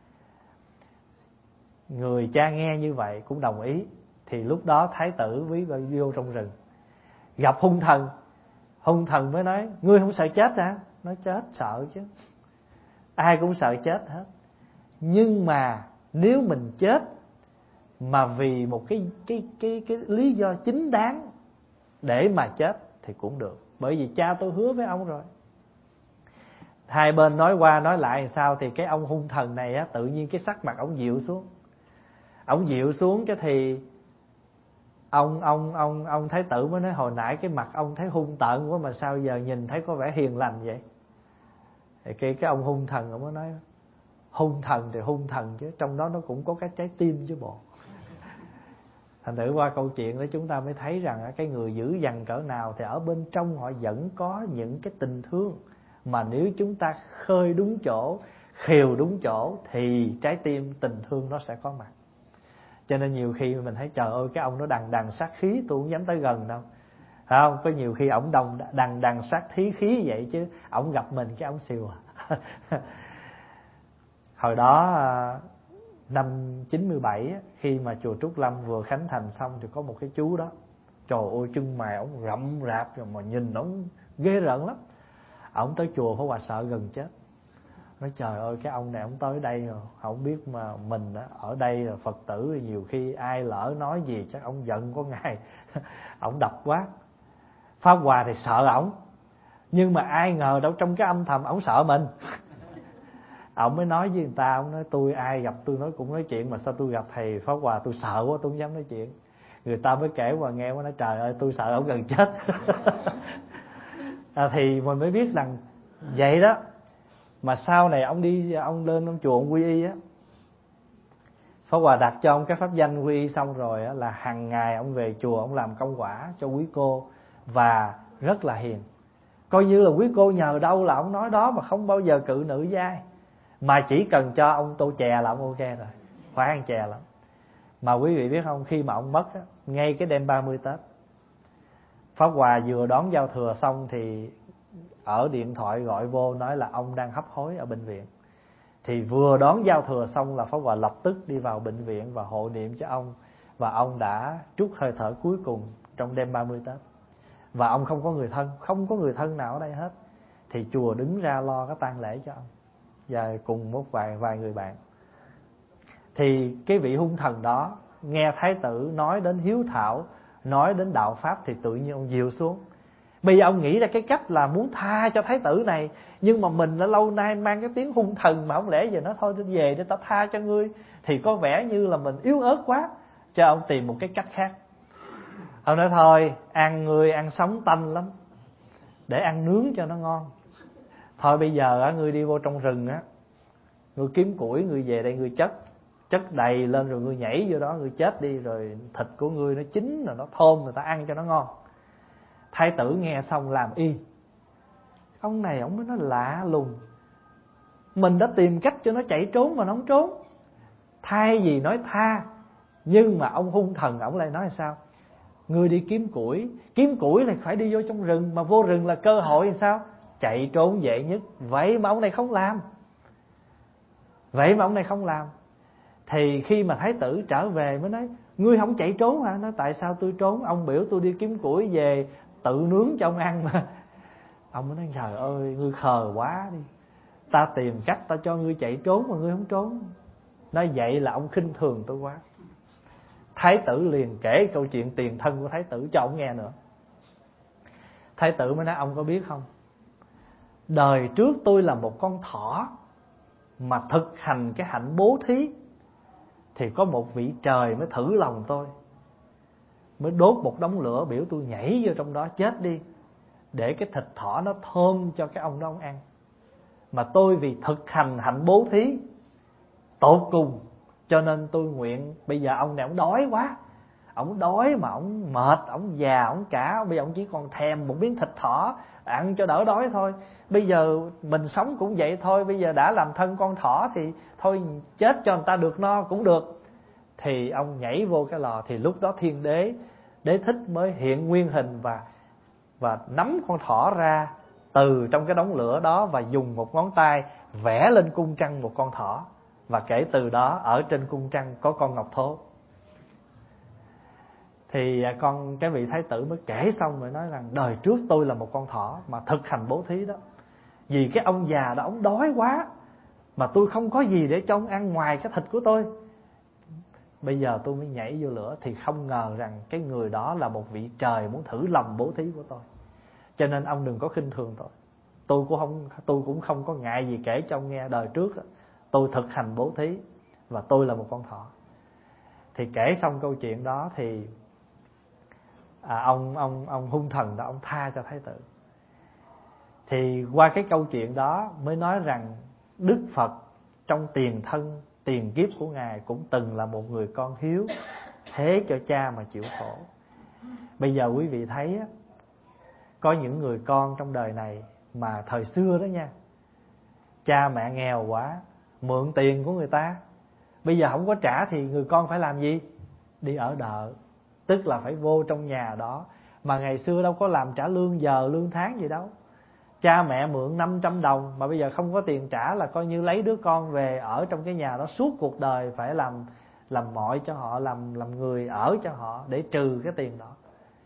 Người cha nghe như vậy cũng đồng ý. Thì lúc đó thái tử với vô trong rừng, gặp hung thần. Hung thần mới nói, ngươi không sợ chết hả? Nói chết, sợ chứ, ai cũng sợ chết hết. Nhưng mà nếu mình chết mà vì một cái cái cái cái lý do chính đáng để mà chết thì cũng được, bởi vì cha tôi hứa với ông rồi. Hai bên nói qua nói lại làm sao thì cái ông hung thần này á, tự nhiên cái sắc mặt ông dịu xuống. Ông dịu xuống cái thì ông ông ông ông thái tử mới nói, hồi nãy cái mặt ông thấy hung tợn quá mà sao giờ nhìn thấy có vẻ hiền lành vậy. Thì cái cái ông hung thần ông mới nói, hung thần thì hung thần chứ trong đó nó cũng có cái trái tim chứ bộ. Thành thử qua câu chuyện đó chúng ta mới thấy rằng cái người dữ dằn cỡ nào thì ở bên trong họ vẫn có những cái tình thương, mà nếu chúng ta khơi đúng chỗ, khều đúng chỗ thì trái tim tình thương nó sẽ có mặt. Cho nên nhiều khi mình thấy trời ơi cái ông nó đằng đằng sát khí, tôi không dám tới gần đâu, phải không? Có nhiều khi ổng đồng đằng đằng sát khí khí vậy chứ ổng gặp mình cái ổng xìu. Hồi đó năm chín mươi bảy khi mà chùa Trúc Lâm vừa khánh thành xong thì có một cái chú đó, trời ơi chân mày ổng rậm rạp rồi mà nhìn ổng ghê rợn lắm. Ổng tới chùa Pháp Hòa sợ gần chết, nói trời ơi cái ông này ổng tới đây rồi không biết mà mình ở đây là Phật tử, nhiều khi ai lỡ nói gì chắc ổng giận có ngày. Ổng độc quá. Pháp Hòa thì sợ ổng, nhưng mà ai ngờ đâu trong cái âm thầm ổng sợ mình. Ổng mới nói với người ta, ổng nói tôi ai gặp tôi nói cũng nói chuyện, mà sao tôi gặp thầy Pháp Hòa tôi sợ quá tôi không dám nói chuyện. Người ta mới kể qua nghe, mới nói trời ơi tôi sợ ổng gần chết. À, thì mình mới biết rằng vậy đó. Mà sau này ông đi, ông lên ông chùa ông quy y á, Pháp Hòa đặt cho ông cái pháp danh quy y xong rồi á, là hàng ngày ông về chùa ông làm công quả cho quý cô và rất là hiền. Coi như là quý cô nhờ đâu là ông nói đó, mà không bao giờ cự nữ với ai, mà chỉ cần cho ông tô chè là ông ok rồi, khoái ăn chè lắm. Mà quý vị biết không, khi mà ông mất á, ngay cái đêm ba mươi Tết, Pháp Hòa vừa đón giao thừa xong thì ở điện thoại gọi vô nói là ông đang hấp hối ở bệnh viện. Thì vừa đón giao thừa xong là Pháp Hòa lập tức đi vào bệnh viện và hộ niệm cho ông. Và ông đã trút hơi thở cuối cùng trong đêm ba mươi Tết. Và ông không có người thân, không có người thân nào ở đây hết. Thì chùa đứng ra lo cái tang lễ cho ông và cùng một vài vài người bạn. Thì cái vị hung thần đó nghe thái tử nói đến hiếu thảo, nói đến đạo pháp thì tự nhiên ông dịu xuống. Bây giờ ông nghĩ ra cái cách là muốn tha cho thái tử này, nhưng mà mình đã lâu nay mang cái tiếng hung thần, mà không lẽ giờ nó thôi tôi về để tao tha cho ngươi thì có vẻ như là mình yếu ớt quá. Cho ông tìm một cái cách khác. Ông nói thôi ăn ngươi ăn sống tanh lắm, để ăn nướng cho nó ngon. Thôi bây giờ á, ngươi đi vô trong rừng á, ngươi kiếm củi, ngươi về đây ngươi chất chất đầy lên rồi ngươi nhảy vô đó ngươi chết đi, rồi thịt của ngươi nó chín rồi nó thơm, người ta ăn cho nó ngon. Thái tử nghe xong làm y. Ông này ông mới nói lạ lùng, mình đã tìm cách cho nó chạy trốn mà nó không trốn. Thay vì nói tha, nhưng mà ông hung thần ông lại nói là sao? Ngươi đi kiếm củi, kiếm củi là phải đi vô trong rừng, mà vô rừng là cơ hội thì sao? Chạy trốn dễ nhất. Vậy mà ông này không làm. Vậy mà ông này không làm. Thì khi mà thái tử trở về mới nói, ngươi không chạy trốn hả? Nói tại sao tôi trốn? Ông biểu tôi đi kiếm củi về tự nướng cho ông ăn mà. Ông mới nói trời ơi ngươi khờ quá đi, ta tìm cách ta cho ngươi chạy trốn mà ngươi không trốn. Nói vậy là ông khinh thường tôi quá. Thái tử liền kể câu chuyện tiền thân của thái tử cho ông nghe nữa. Thái tử mới nói ông có biết không, đời trước tôi là một con thỏ mà thực hành cái hạnh bố thí, thì có một vị trời mới thử lòng tôi, mới đốt một đống lửa biểu tôi nhảy vô trong đó chết đi, để cái thịt thỏ nó thơm cho cái ông đó ông ăn. Mà tôi vì thực hành hạnh bố thí, tột cùng. Cho nên tôi nguyện bây giờ ông này ông đói quá, ông đói mà ông mệt, ông già, ông cả, bây giờ ông chỉ còn thèm một miếng thịt thỏ, ăn cho đỡ đói thôi. Bây giờ mình sống cũng vậy thôi, bây giờ đã làm thân con thỏ thì thôi chết cho người ta được no cũng được. Thì ông nhảy vô cái lò, thì lúc đó Thiên Đế, Đế Thích mới hiện nguyên hình và và nắm con thỏ ra từ trong cái đống lửa đó, và dùng một ngón tay vẽ lên cung trăng một con thỏ. Và kể từ đó ở trên cung trăng có con Ngọc Thố. Thì con cái vị thái tử mới kể xong rồi nói rằng đời trước tôi là một con thỏ mà thực hành bố thí đó. Vì cái ông già đó ông đói quá mà tôi không có gì để cho ông ăn ngoài cái thịt của tôi. Bây giờ tôi mới nhảy vô lửa, thì không ngờ rằng cái người đó là một vị trời muốn thử lòng bố thí của tôi. Cho nên ông đừng có khinh thường tôi. Tôi cũng không tôi cũng không có ngại gì kể cho ông nghe đời trước tôi thực hành bố thí và tôi là một con thỏ. Thì kể xong câu chuyện đó thì à, ông ông ông hung thần đó ông tha cho thái tử. Thì qua cái câu chuyện đó mới nói rằng Đức Phật trong tiền thân tiền kiếp của ngài cũng từng là một người con hiếu, thế cho cha mà chịu khổ. Bây giờ quý vị thấy á, có những người con trong đời này mà thời xưa đó nha, cha mẹ nghèo quá, mượn tiền của người ta, bây giờ không có trả thì người con phải làm gì? Đi ở đợ, tức là phải vô trong nhà đó. Mà ngày xưa đâu có làm trả lương giờ, lương tháng gì đâu. Cha mẹ mượn năm trăm đồng mà bây giờ không có tiền trả là coi như lấy đứa con về ở trong cái nhà đó suốt cuộc đời, phải làm làm mọi cho họ, làm làm người ở cho họ để trừ cái tiền đó.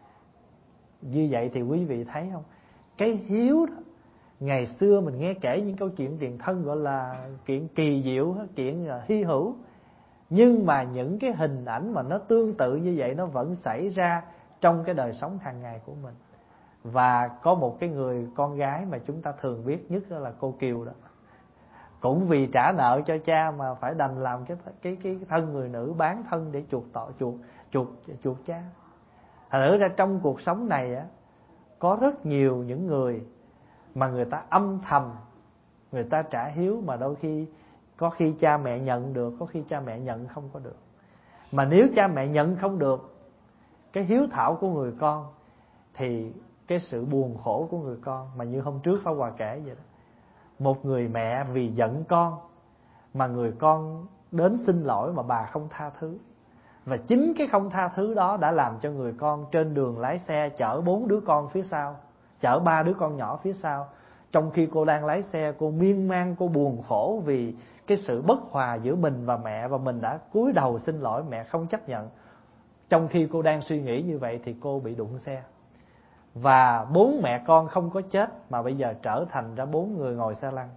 Như vậy thì quý vị thấy không, cái hiếu đó, ngày xưa mình nghe kể những câu chuyện tiền thân gọi là chuyện kỳ diệu, chuyện hy hữu. Nhưng mà những cái hình ảnh mà nó tương tự như vậy nó vẫn xảy ra trong cái đời sống hàng ngày của mình. Và có một cái người con gái mà chúng ta thường biết nhất đó là cô Kiều đó. Cũng vì trả nợ cho cha mà phải đành làm cái cái cái thân người nữ, bán thân để chuộc tội, chuộc chuộc chuộc cha. Thật ra trong cuộc sống này á, có rất nhiều những người mà người ta âm thầm người ta trả hiếu, mà đôi khi có khi cha mẹ nhận được, có khi cha mẹ nhận không có được. Mà nếu cha mẹ nhận không được cái hiếu thảo của người con thì cái sự buồn khổ của người con, mà như hôm trước Pháp Hòa kể vậy đó. Một người mẹ vì giận con mà người con đến xin lỗi mà bà không tha thứ. Và chính cái không tha thứ đó đã làm cho người con trên đường lái xe chở bốn đứa con phía sau, chở ba đứa con nhỏ phía sau. Trong khi cô đang lái xe, cô miên man, cô buồn khổ vì cái sự bất hòa giữa mình và mẹ, và mình đã cúi đầu xin lỗi, mẹ không chấp nhận. Trong khi cô đang suy nghĩ như vậy thì cô bị đụng xe. Và bốn mẹ con không có chết mà bây giờ trở thành ra bốn người ngồi xe lăn.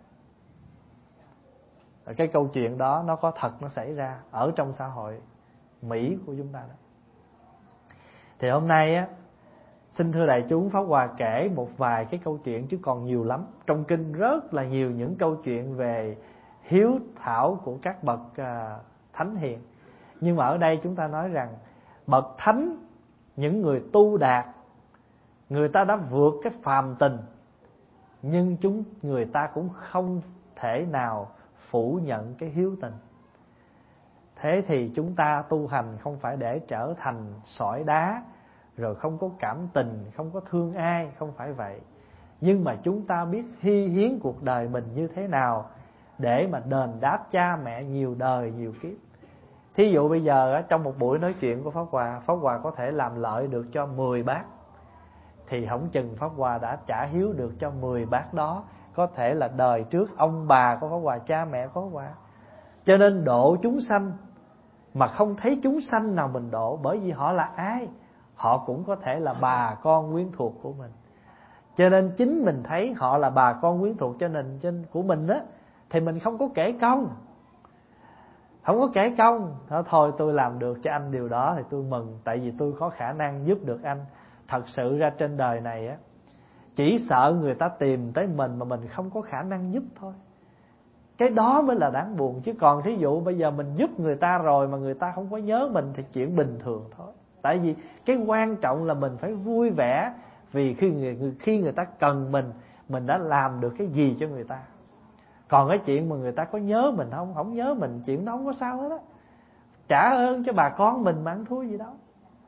Cái câu chuyện đó nó có thật, nó xảy ra ở trong xã hội Mỹ của chúng ta đó. Thì hôm nay á, xin thưa đại chúng, Pháp Hòa kể một vài cái câu chuyện chứ còn nhiều lắm. Trong kinh rất là nhiều những câu chuyện về hiếu thảo của các bậc à, thánh hiền. Nhưng mà ở đây chúng ta nói rằng bậc thánh, những người tu đạt, người ta đã vượt cái phàm tình, nhưng chúng người ta cũng không thể nào phủ nhận cái hiếu tình. Thế thì chúng ta tu hành không phải để trở thành sỏi đá, rồi không có cảm tình, không có thương ai, không phải vậy. Nhưng mà chúng ta biết hy hiến cuộc đời mình như thế nào để mà đền đáp cha mẹ nhiều đời, nhiều kiếp. Thí dụ bây giờ trong một buổi nói chuyện của Pháp Hòa, Pháp Hòa có thể làm lợi được cho mười bác, thì không chừng Pháp Hòa đã trả hiếu được cho mười bác đó. Có thể là đời trước ông bà của Pháp Hòa, cha mẹ của Pháp Hòa. Cho nên độ chúng sanh mà không thấy chúng sanh nào mình độ, bởi vì họ là ai? Họ cũng có thể là bà con quyến thuộc của mình. Cho nên chính mình thấy họ là bà con quyến thuộc cho nên trên của mình á, thì mình không có kể công. Không có kể công. Thôi, thôi tôi làm được cho anh điều đó thì tôi mừng, tại vì tôi có khả năng giúp được anh. Thật sự ra trên đời này á, chỉ sợ người ta tìm tới mình mà mình không có khả năng giúp thôi. Cái đó mới là đáng buồn. Chứ còn thí dụ bây giờ mình giúp người ta rồi mà người ta không có nhớ mình thì chuyện bình thường thôi. Tại vì cái quan trọng là mình phải vui vẻ, vì khi người, khi người ta cần mình, mình đã làm được cái gì cho người ta. Còn cái chuyện mà người ta có nhớ mình không, không nhớ mình, chuyện đó không có sao hết á. Trả ơn cho bà con mình mà ăn thua gì đâu.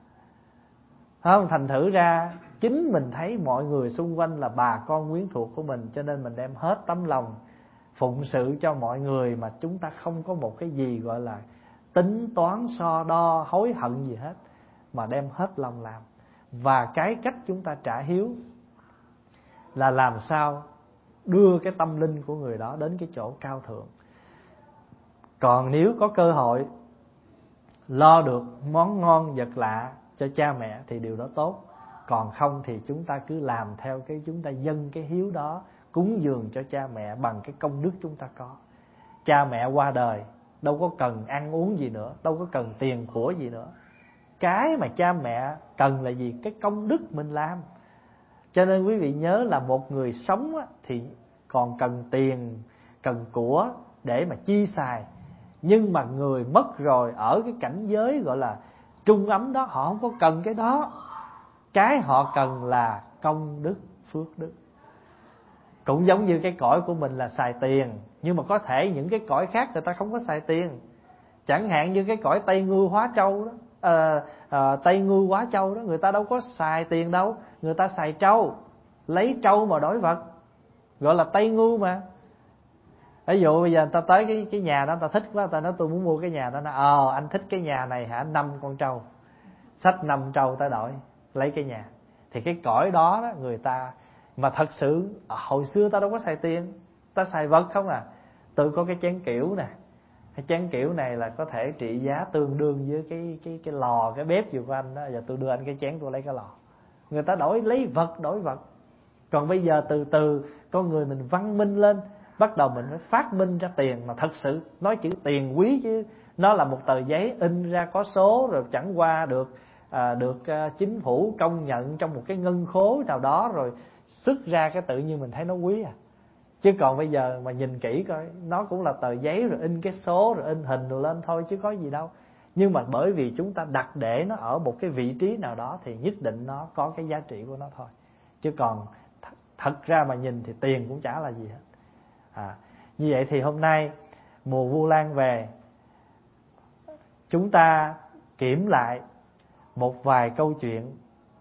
Không, thành thử ra chính mình thấy mọi người xung quanh là bà con quyến thuộc của mình, cho nên mình đem hết tấm lòng phụng sự cho mọi người, mà chúng ta không có một cái gì gọi là tính toán so đo hối hận gì hết, mà đem hết lòng làm. Và cái cách chúng ta trả hiếu là làm sao đưa cái tâm linh của người đó đến cái chỗ cao thượng. Còn nếu có cơ hội lo được món ngon vật lạ cho cha mẹ thì điều đó tốt. Còn không thì chúng ta cứ làm theo cái, chúng ta dâng cái hiếu đó, cúng dường cho cha mẹ bằng cái công đức chúng ta có. Cha mẹ qua đời đâu có cần ăn uống gì nữa, đâu có cần tiền của gì nữa. Cái mà cha mẹ cần là gì? Cái công đức mình làm. Cho nên quý vị nhớ là một người sống thì còn cần tiền, cần của để mà chi xài. Nhưng mà người mất rồi, ở cái cảnh giới gọi là trung ấm đó, họ không có cần cái đó. Cái họ cần là công đức, phước đức. Cũng giống như cái cõi của mình là xài tiền, nhưng mà có thể những cái cõi khác người ta không có xài tiền. Chẳng hạn như cái cõi Tây Ngưu Hóa Châu đó, à, à, Tây Ngưu Hóa Châu đó, người ta đâu có xài tiền đâu, người ta xài trâu, lấy trâu mà đổi vật, gọi là Tây Ngưu mà. Ví dụ bây giờ người ta tới cái cái nhà đó, người ta thích quá, người ta nói tôi muốn mua cái nhà đó, nó ờ anh thích cái nhà này hả, năm con trâu, xách năm trâu ta đổi lấy cái nhà. Thì cái cõi đó, đó người ta mà thật sự hồi xưa ta đâu có xài tiền, ta xài vật không à. Tôi có cái chén kiểu nè, cái chén kiểu này là có thể trị giá tương đương với cái cái cái lò, cái bếp vừa của anh đó. Giờ tôi đưa anh cái chén, tôi lấy cái lò. Người ta đổi lấy vật, đổi vật. Còn bây giờ từ từ con người mình văn minh lên, bắt đầu mình phải phát minh ra tiền. Mà thật sự nói chữ tiền quý chứ, nó là một tờ giấy in ra có số, rồi chẳng qua được à, được à, chính phủ công nhận trong một cái ngân khố nào đó, rồi xuất ra cái tự nhiên mình thấy nó quý à. Chứ còn bây giờ mà nhìn kỹ coi, nó cũng là tờ giấy rồi in cái số rồi in hình rồi lên thôi chứ có gì đâu. Nhưng mà bởi vì chúng ta đặt để nó ở một cái vị trí nào đó thì nhất định nó có cái giá trị của nó thôi. Chứ còn th- thật ra mà nhìn thì tiền cũng chả là gì hết. À, như vậy thì hôm nay mùa Vu Lan về, chúng ta kiểm lại một vài câu chuyện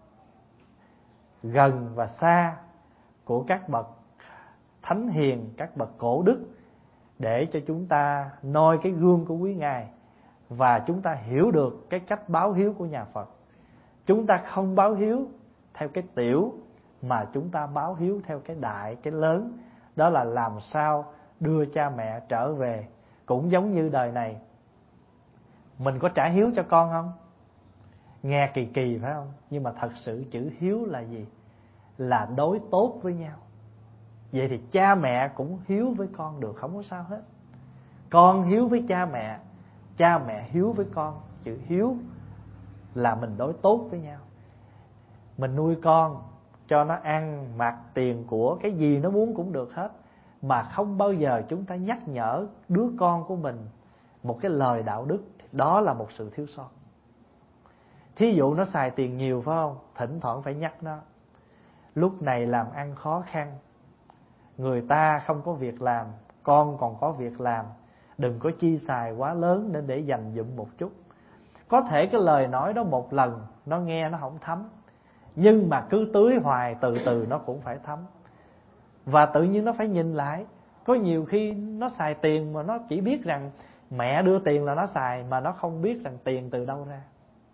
gần và xa của các bậc thánh hiền, các bậc cổ đức, để cho chúng ta noi cái gương của quý ngài và chúng ta hiểu được cái cách báo hiếu của nhà Phật. Chúng ta không báo hiếu theo cái tiểu, mà chúng ta báo hiếu theo cái đại, cái lớn. Đó là làm sao đưa cha mẹ trở về. Cũng giống như đời này, mình có trả hiếu cho con không? Nghe kỳ kỳ phải không? Nhưng mà thật sự chữ hiếu là gì? Là đối tốt với nhau. Vậy thì cha mẹ cũng hiếu với con được, không có sao hết. Con hiếu với cha mẹ, cha mẹ hiếu với con. Chữ hiếu là mình đối tốt với nhau. Mình nuôi con, cho nó ăn, mặc, tiền, của, cái gì nó muốn cũng được hết. Mà không bao giờ chúng ta nhắc nhở đứa con của mình một cái lời đạo đức, thì đó là một sự thiếu sót. Thí dụ nó xài tiền nhiều phải không? Thỉnh thoảng phải nhắc nó, lúc này làm ăn khó khăn, người ta không có việc làm, con còn có việc làm, đừng có chi xài quá lớn, nên để dành dụm một chút. Có thể cái lời nói đó một lần nó nghe nó không thấm, nhưng mà cứ tưới hoài, từ từ nó cũng phải thấm. Và tự nhiên nó phải nhìn lại. Có nhiều khi nó xài tiền mà nó chỉ biết rằng mẹ đưa tiền là nó xài, mà nó không biết rằng tiền từ đâu ra.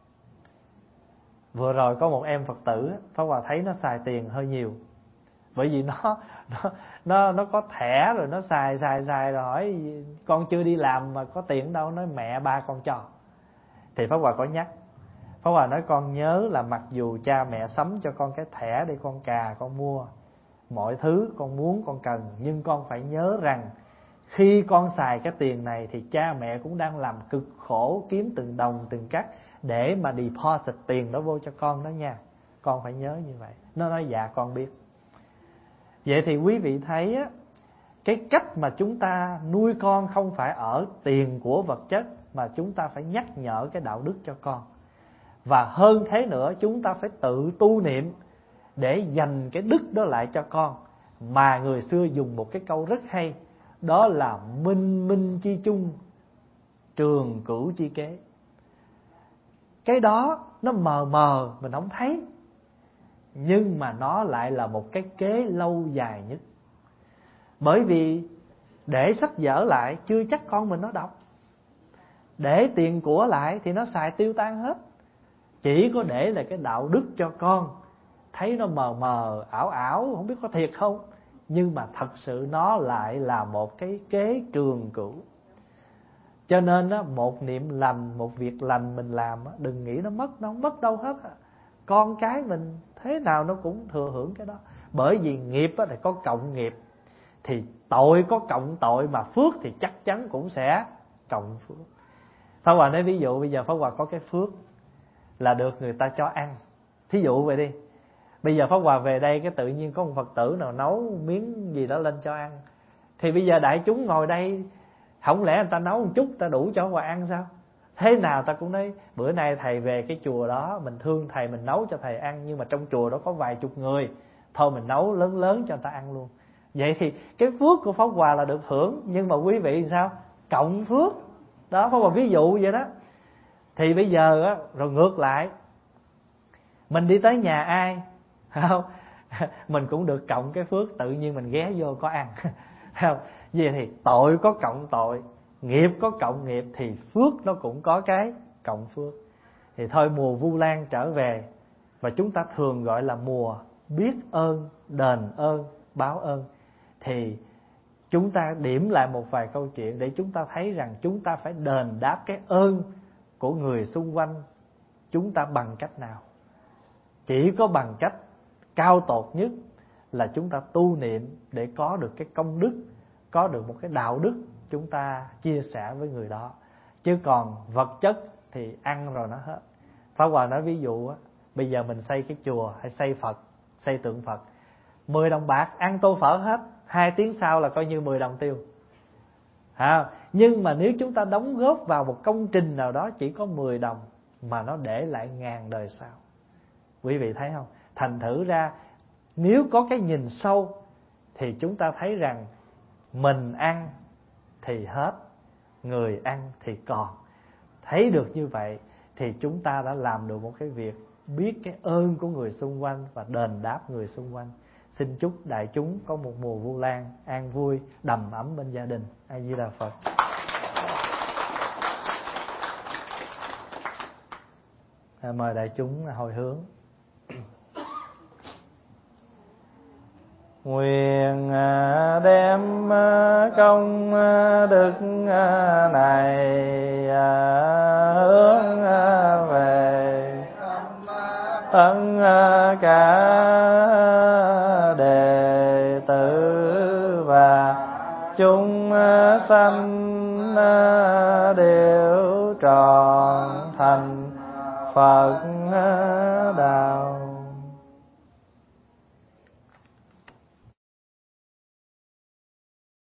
Vừa rồi có một em Phật tử, Pháp Hòa thấy nó xài tiền hơi nhiều. Bởi vì nó nó nó nó có thẻ rồi, nó xài xài xài rồi hỏi con chưa đi làm mà có tiền đâu, nói mẹ ba con cho. Thì Pháp Hòa có nhắc, Pháp Hòa nói con nhớ là mặc dù cha mẹ sắm cho con cái thẻ để con cà, con mua mọi thứ con muốn, con cần, nhưng con phải nhớ rằng khi con xài cái tiền này thì cha mẹ cũng đang làm cực khổ, kiếm từng đồng từng cắc để mà deposit tiền đó vô cho con đó nha. Con phải nhớ như vậy. Nó nói dạ con biết. Vậy thì quý vị thấy á, cái cách mà chúng ta nuôi con không phải ở tiền của vật chất, mà chúng ta phải nhắc nhở cái đạo đức cho con. Và hơn thế nữa, chúng ta phải tự tu niệm để dành cái đức đó lại cho con. Mà người xưa dùng một cái câu rất hay, đó là minh minh chi chung, trường cửu chi kế. Cái đó nó mờ mờ mình không thấy, nhưng mà nó lại là một cái kế lâu dài nhất. Bởi vì để sách vở lại chưa chắc con mình nó đọc, để tiền của lại thì nó xài tiêu tan hết. Chỉ có để là cái đạo đức cho con, thấy nó mờ mờ ảo ảo, không biết có thiệt không, nhưng mà thật sự nó lại là một cái kế trường cửu. Cho nên á, một niệm lành, một việc lành mình làm, đừng nghĩ nó mất, nó không mất đâu hết. Con cái mình thế nào nó cũng thừa hưởng cái đó. Bởi vì nghiệp á, thì có cộng nghiệp, thì tội có cộng tội, mà phước thì chắc chắn cũng sẽ cộng phước. Pháp Hòa nói ví dụ bây giờ Pháp Hòa có cái phước là được người ta cho ăn, thí dụ vậy đi. Bây giờ Pháp Hòa về đây cái tự nhiên có một Phật tử nào nấu miếng gì đó lên cho ăn, thì bây giờ đại chúng ngồi đây, không lẽ người ta nấu một chút ta đủ cho Pháp Hòa ăn sao? Thế nào ta cũng nói bữa nay thầy về cái chùa đó, mình thương thầy, mình nấu cho thầy ăn, nhưng mà trong chùa đó có vài chục người, thôi mình nấu lớn lớn cho người ta ăn luôn. Vậy thì cái phước của Pháp Hòa là được hưởng, nhưng mà quý vị thì sao? Cộng phước. Đó, Pháp Hòa ví dụ vậy đó. Thì bây giờ á, rồi ngược lại, mình đi tới nhà ai, không? Mình cũng được cộng cái phước, tự nhiên mình ghé vô có ăn. Không? Vậy thì tội có cộng tội, nghiệp có cộng nghiệp, thì phước nó cũng có cái cộng phước. Thì thôi mùa Vu Lan trở về, và chúng ta thường gọi là mùa biết ơn, đền ơn, báo ơn. Thì chúng ta điểm lại một vài câu chuyện để chúng ta thấy rằng chúng ta phải đền đáp cái ơn của người xung quanh chúng ta bằng cách nào. Chỉ có bằng cách cao tột nhất là chúng ta tu niệm để có được cái công đức, có được một cái đạo đức chúng ta chia sẻ với người đó. Chứ còn vật chất thì ăn rồi nó hết. Pháp Hòa nói ví dụ á, bây giờ mình xây cái chùa hay xây Phật, xây tượng Phật, mười đồng bạc ăn tô phở hết, hai tiếng sau là coi như mười đồng tiêu. À, nhưng mà nếu chúng ta đóng góp vào một công trình nào đó chỉ có mười đồng, mà nó để lại ngàn đời sau. Quý vị thấy không? Thành thử ra nếu có cái nhìn sâu thì chúng ta thấy rằng mình ăn thì hết, người ăn thì còn. Thấy được như vậy thì chúng ta đã làm được một cái việc biết cái ơn của người xung quanh và đền đáp người xung quanh. Xin chúc đại chúng có một mùa Vu Lan an vui, đầm ấm bên gia đình. A Di Đà Phật. À, mời đại chúng hồi hướng. Nguyện đem công đức này hướng về tất cả đệ tử và chúng sanh đều trọn thành Phật đạo.